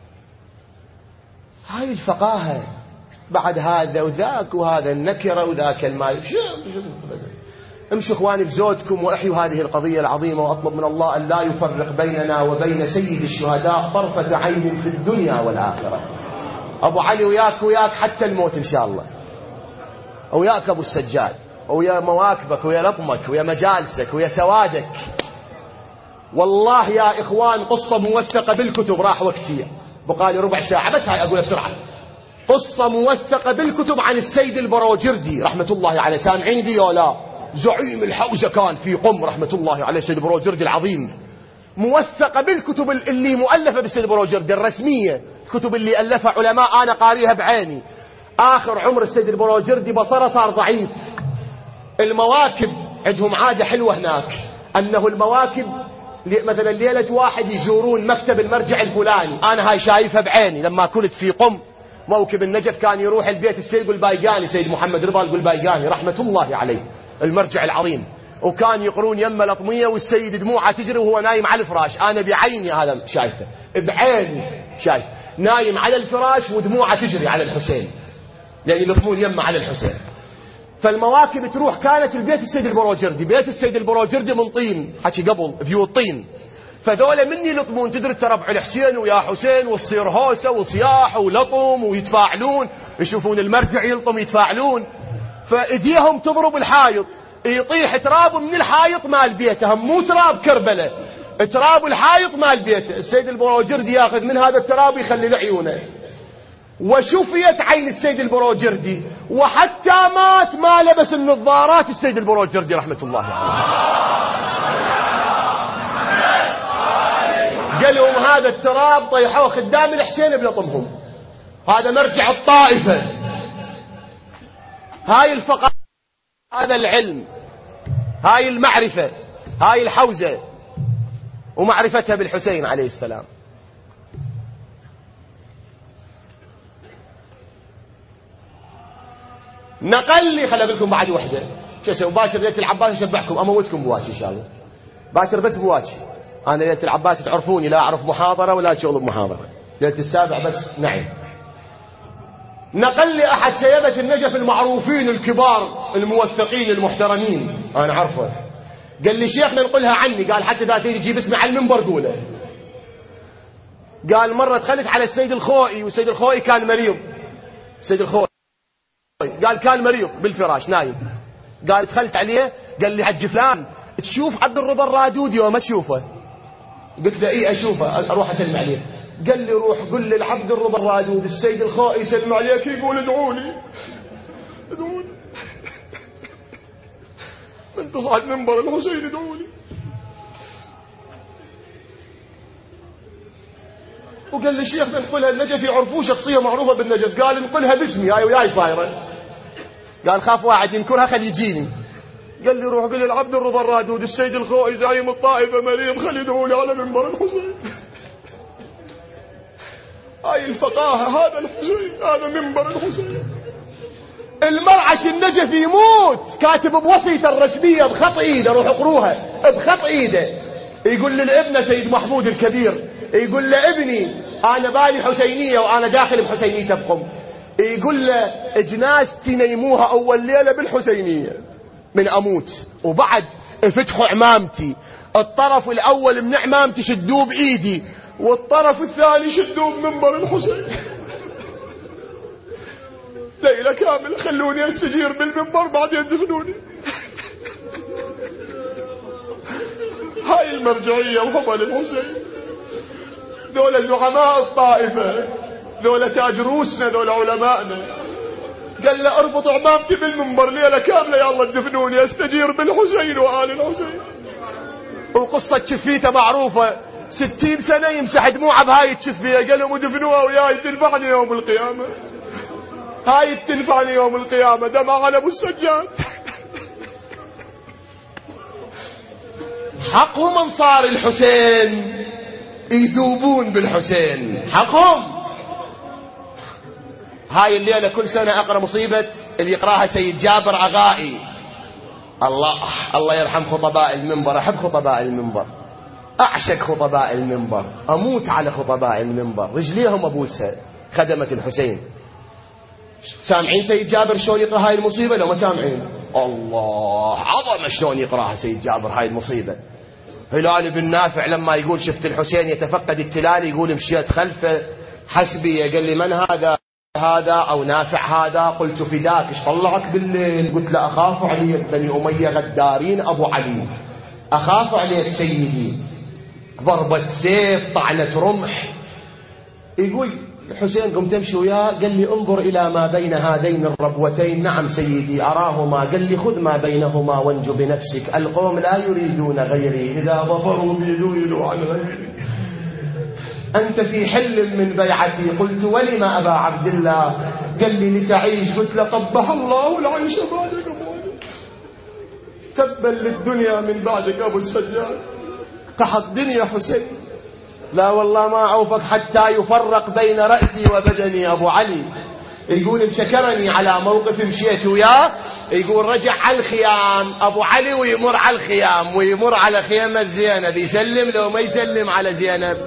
هاي الفقاهة. بعد هذا وذاك وهذا النكرة وذاك المال، امشوا اخواني بزودكم واحيوا هذه القضية العظيمة، واطلب من الله أن لا يفرق بيننا وبين سيد الشهداء طرفة عين في الدنيا والآخرة. أبو علي وياك حتى الموت إن شاء الله، وياك أبو السجاد ويا مواكبك ويا لطمك ويا مجالسك ويا سوادك. والله يا إخوان قصة موثقة بالكتب، راح وقتي بقالي ربع ساعة بس هاي أقولها بسرعة. قصة موثقة بالكتب عن السيد البروجردي رحمة الله عليه، سامعين بي ولا؟ زعيم الحوزة كان في قم رحمة الله عليه السيد البروجردي العظيم، موثقة بالكتب اللي مؤلفة بالسيد البروجردي الرسمية، الكتب اللي ألفها علماء أنا قاريها بعيني. آخر عمر السيد البروجردي بصره صار ضعيف. المواكب عندهم عادة حلوة هناك، أنه المواكب مثلا ليلة واحد يزورون مكتب المرجع الفلاني. أنا هاي شايفها بعيني لما كنت في قم، موكب النجف كان يروح البيت السيد البايقاني، سيد محمد رضا البايقاني رحمة الله عليه المرجع العظيم، وكان يقرون يم الأطمية والسيد دموعه تجري وهو نايم على الفراش. أنا بعيني هذا شايفه بعيني، شايف نايم على الفراش ودموعه تجري على الحسين، لأن يلطمون يمه على الحسين. فالمواكب تروح. كانت البيت السيد البروجردي، بيت السيد البروجردي من طين، حكي قبل بيوت طين، فذولا من يلطمون تدري تربع الحسين ويا حسين، وتصير هوسه وصياح ولطم ويتفاعلون، يشوفون المرجع يلطم يتفاعلون، فايديهم تضرب الحائط، يطيح تراب من الحائط مال بيتهم، مو تراب كربله، تراب الحائط مال بيته. السيد البروجردي ياخذ من هذا التراب يخلي لعيونه. وشفيت عين السيد البروجردي، وحتى مات ما لبس النظارات السيد البروجردي رحمة الله قال لهم هذا التراب طيحوه خدام الحسين بلطمهم. هذا مرجع الطائفة، هاي الفقه، هذا العلم، هاي المعرفة، هاي الحوزة ومعرفتها بالحسين عليه السلام. نقل لي، خلي اقول لكم بعد وحده شو اسوي. باشر ليله العباس اشبعكم، اموتكم بواجي ان شاء الله. باشر بس بواجي. انا ليله العباس تعرفوني لا اعرف محاضره ولا شغل بمحاضره. ليله السابع بس نعم. نقل لي احد شيبه النجف المعروفين الكبار الموثقين المحترمين، انا عارفه، قال لي شيخنا نقولها عني، قال حتى اذا تيجي تجيب اسمي على المنبر قوله. قال مره دخلت على السيد الخوئي، والسيد الخوئي كان مريض. السيد الخوئي قال كان مريض بالفراش نايم. قال دخلت عليه قال لي حج فلان تشوف عبد الرضا الرادودي وما تشوفه؟ قلت له اي اشوفه، اروح اسلم عليه. قال لي روح قل لعبد الرضا الرادودي السيد الخوئي يسلم عليك، يقول ادعوا لي ادعوا لي من تصعد منبر الحسين ادعوا لي. وقال لي شيخنا نقولها النجف يعرفوه شخصيه معروفه بالنجف. قال نقولها باسمي هاي وياي صايره. قال خاف واحد ينكرها خلي يجيني. قال لي روح قل لعبد الرضا الرادود السيد الخوئي زعيم الطائفه مريض، خلي يدعوا لي على منبر الحسين. هاي الفقاهه، هذا الحسين، هذا منبر الحسين. المرعش النجفي يموت كاتب بوصيته الرسميه بخط ايده، روح اقروها بخط ايده، يقول للابن سيد محمود الكبير، يقول له ابني انا بالي حسينيه وانا داخل بحسينيه افقم، يقول له جنازتي نيموها اول ليله بالحسينيه من اموت، وبعد فتحوا عمامتي، الطرف الاول من عمامتي شدوه بايدي، والطرف الثاني شدوه بمنبر الحسين. ليله كامله خلوني استجير بالمنبر بعدين دفنوني. هاي المرجعيه وهبل الحسين. ذولا زعماء الطائفة، ذولا تاج روسنا، ذولا علماءنا. قال له اربط عمامتي بالمنبر ليلة كاملة يا الله تدفنوني استجير بالحسين وآل الحسين. وقصة شفيته معروفة، 60 سنة يمسح دموعه بهاي الشفية. قال لهم ودفنوها وياي تنفعني يوم القيامة، هاي بتنفعني يوم القيامة دمع على ابو السجاد. حقهم انصار الحسين يذوبون بالحسين، حقهم. هاي الليلة كل سنة اقرأ مصيبة اللي يقراها سيد جابر عغائي. الله يرحم خطباء المنبر، احب خطباء المنبر، اعشق خطباء المنبر، اموت على خطباء المنبر، رجليهم ابوسها، خدمة الحسين. سامعين سيد جابر شلون يقرأ هاي المصيبة لو ما سامعين؟ الله عظمة شلون يقرأها سيد جابر هاي المصيبة. هلال بن نافع لما يقول شفت الحسين يتفقد التلال، يقول مشيت خلفه حسبي، قال لي من هذا او نافع هذا؟ قلت فداك، ايش طلعك بالليل؟ قلت له اخاف عليك بني اميه غدارين ابو علي، اخاف عليك سيدي، ضربة سيف طعنة رمح. يقول الحسين قمت امشي وياه، قال لي انظر الى ما بين هذين الربوتين. نعم سيدي اراهما. قال لي خذ ما بينهما وانجو بنفسك، القوم لا يريدون غيري، اذا ظفروا بي ذهلوا عن غيري، انت في حل من بيعتي. قلت ولما ابا عبد الله؟ قال لي لتعيش. قلت له قبح الله العيش بعدك ابو علي، تبا للدنيا من بعدك ابو السجاد، قحط الدنيا حسين. لا والله ما أعوفك حتى يفرق بين رأسي وبدني أبو علي. يقول مشكرني على موقف مشيت وياه، يقول رجع على الخيام أبو علي ويمر على الخيام ويمر على خيمة زينب، يسلم لو ما يسلم على زينب،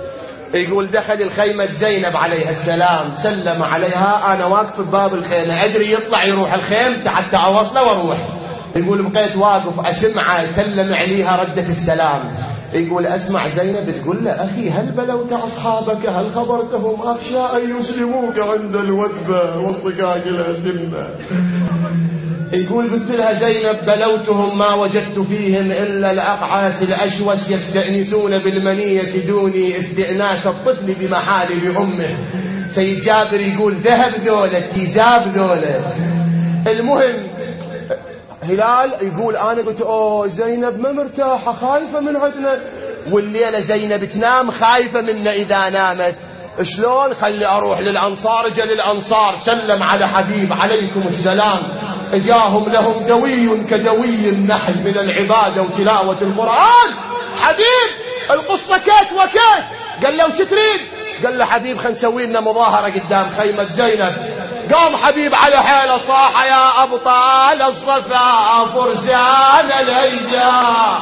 يقول دخل الخيمة زينب عليها السلام، سلم عليها، أنا واقف بباب الخيمة أدري يطلع يروح الخيمة حتى أوصله وأروح. يقول بقيت واقف أسمعه سلم عليها ردت السلام. يقول أسمع زينب تقول له أخي هل بلوت أصحابك هل خبرتهم أخشى أن يسلموك عند الوثبة والضقاق الأسمة. يقول قلت لها زينب بلوتهم ما وجدت فيهم إلا الأقعاس الأشوس يستأنسون بالمنية دوني استئناس الطفل بمحالب أمه. سيد جابر يقول ذهب ذولا تيزاب ذولا. المهم هلال يقول أنا قلت أوه زينب ما مرتاحة خايفة من عندنا، والليلة زينب تنام خايفة منا إذا نامت. شلون؟ خلي أروح للأنصار. جاء للأنصار سلم على حبيب عليكم السلام. جاهم لهم دوي كدوي النحل من العبادة وتلاوة القرآن. حبيب القصة كيت وكيت. قال له وش تريد؟ قال له حبيب خلينا نسوي لنا مظاهرة قدام خيمة زينب. قام حبيب على حيله صاح يا أبطال الصفا فرسان الهيجاء.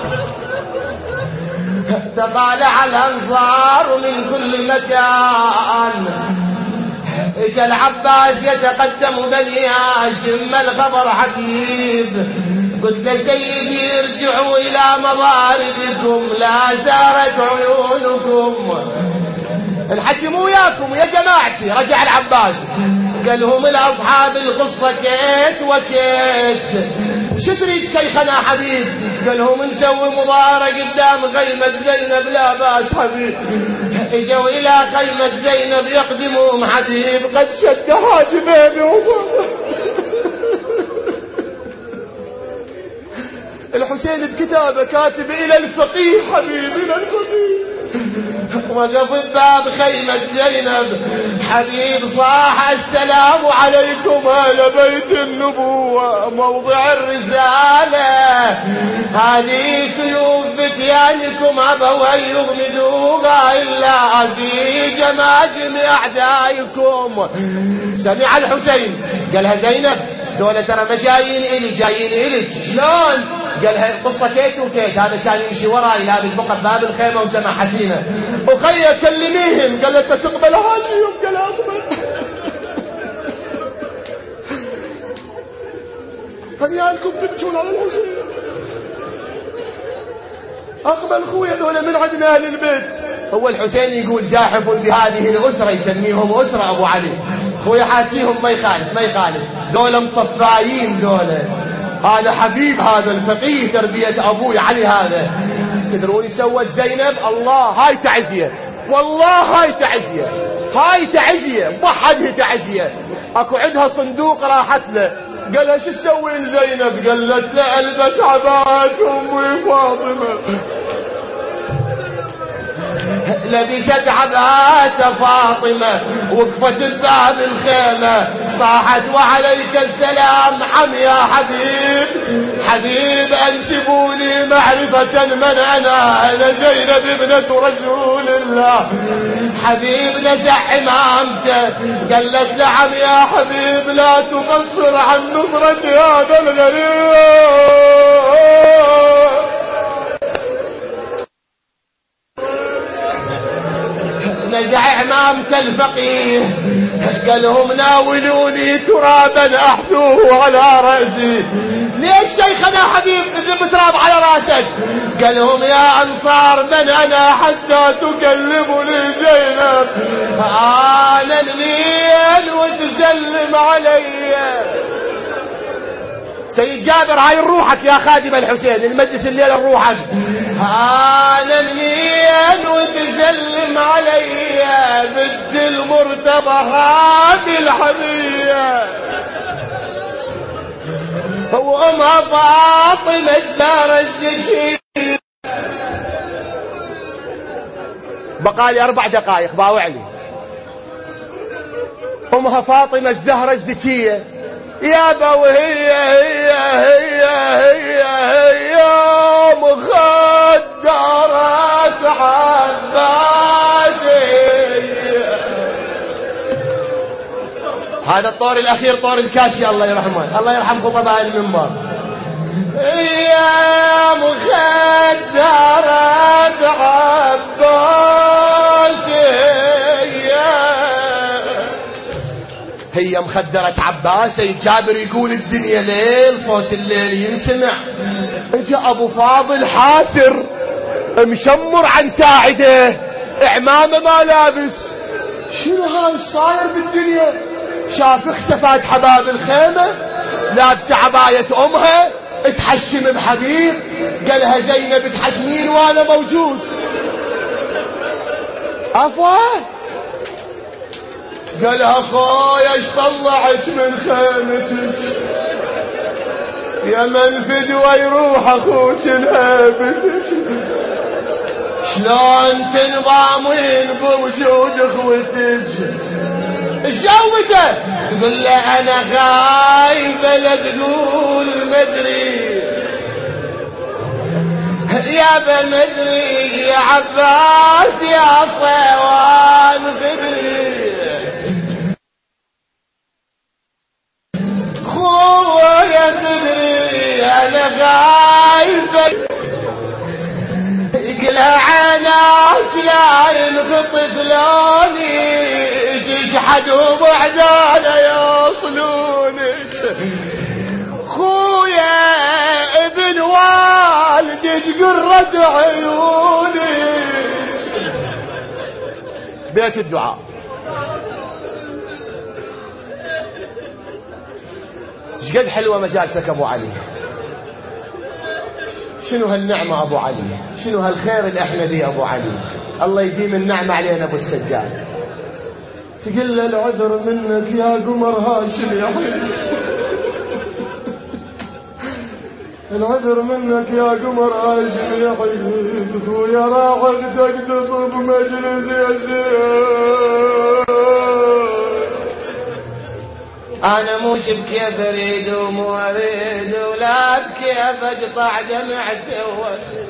تطالع الأنصار من كل مكان. اجا العباس يتقدم بني هاشم الخبر حبيب. قلت له سيدي ارجعوا إلى مضاربكم لا زارت عيونكم. الحكي مو وياكم يا جماعتي. رجع العباس قال لهم الأصحاب القصة كيت وكيت. شو تريد شيخنا حبيب؟ قال لهم نسوي مظاهرة قدام خيمة زينب. لا باس حبيب. اجوا إلى خيمة زينب يقدمهم حبيب قد شد حاجبين وصل. الحسين بكتابه كاتب إلى الفقيه حبيب إلى الفقيه. وقف بباب خيمة زينب حبيب صاح السلام عليكم أهل بيت النبوة موضع الرسالة. هذه سيوف فتيانكم أبوا أن يغمدوها إلا في جماجم أعدائكم. سمع الحسين قالها زينب دولة ترى ما جايين إلي جايين إلك. شلون؟ قالها القصة كيت وكيت. هذا كان يمشي وراي لابس بقى باب الخيمة وسمع حسينة أخي كلميهم. قالت تقبل هاجيهم. قال أقبل. هنيانكم تبكون على الحسين. أقبل خويا ذولا من عندنا أهل البيت. هو الحسين يقول زاحف بهذه الأسرة يسميهم أسرة أبو علي. خويا حاسيهم ما يخالف ما يخالف. ذولا مصفايين ذولا. هذا حبيب هذا الفقيه تربية أبوي علي هذا. تدرون سوت زينب؟ الله هاي تعزية والله هاي تعزية هاي تعزية بحدها تعزية. اكو عندها صندوق راحت له. قالها شو تسوين زينب؟ قالت له البس عباءة امي فاطمة. لبست عباءة فاطمة وقفت بباب الخيمة صاحت وعليك السلام حم يا حبيب. حبيب انسبوني معرفة من أنا زينب ابنة رسول الله. حبيب نزع عمامته قالت نعم يا حبيب لا تقصر عن نصرة هذا الغريب. نزع عمامة الفقيه قال لهم ناولوني ترابا احثوه على رأسي. ليش شيخنا حبيب ذب تراب على راسك؟ قال لهم يا انصار من انا حتى تكلمني زينب؟ انا الليل وتسلم علي. سيد جابر هاي روحك يا خادم الحسين المجلس الليلة روحك. انا منين وتسلم علي بنت المرتضى هذه الحمية وامها فاطمة الزهرة الزكية. بقالي 4 دقائق باوعلي. امها فاطمة الزهرة الزكية يا بوهي هي مخدرات عباسي. هذا الطور الأخير طور الكاشي الله يرحمه الله يرحم خطباء المنبر. يا مخدرات عباسي هي مخدرة عباس. سيد جابر يقول الدنيا ليل، صوت الليل ينسمع. اجا ابو فاضل حاسر مشمر عن ساعده، عمامه ما لابس. شنو هاي صاير بالدنيا؟ شاف اختفت حباب الخيمة لابسة عباية امها تحشم بحبيب. قالها زينب تحشمين وانا موجود. عفوا قالها خويا ايش طلعت من خيمتك يا من فدوى يروح اخوك نهابتك. شلون تنضامين بوجود اخوتك؟ الجودة تقول له انا خايفة لا تقول مدري يا بمدري يا عباس يا صيوان خدري. خويا خدري انا خايفة يقلها عيناك لا ينخطف لوني تشحدوا بعدانا يوصلونك. خويا ابن والدك قرة عيوني. بيت الدعاء. شقد حلوة مجالسك ابو علي. شنو هالنعمة ابو علي، شنو هالخير اللي احنا بيه ابو علي. الله يديم النعمة علينا ابو السجاد. تقول له العذر منك يا قمر هاشم يا حبيبي. العذر منك يا قمر هاشم يا حبيبي. خويا راح اخدك تطب مجلس يا زين. انا مو بكيف اريد ومو اريد ولا بكيف اقطع دمعتي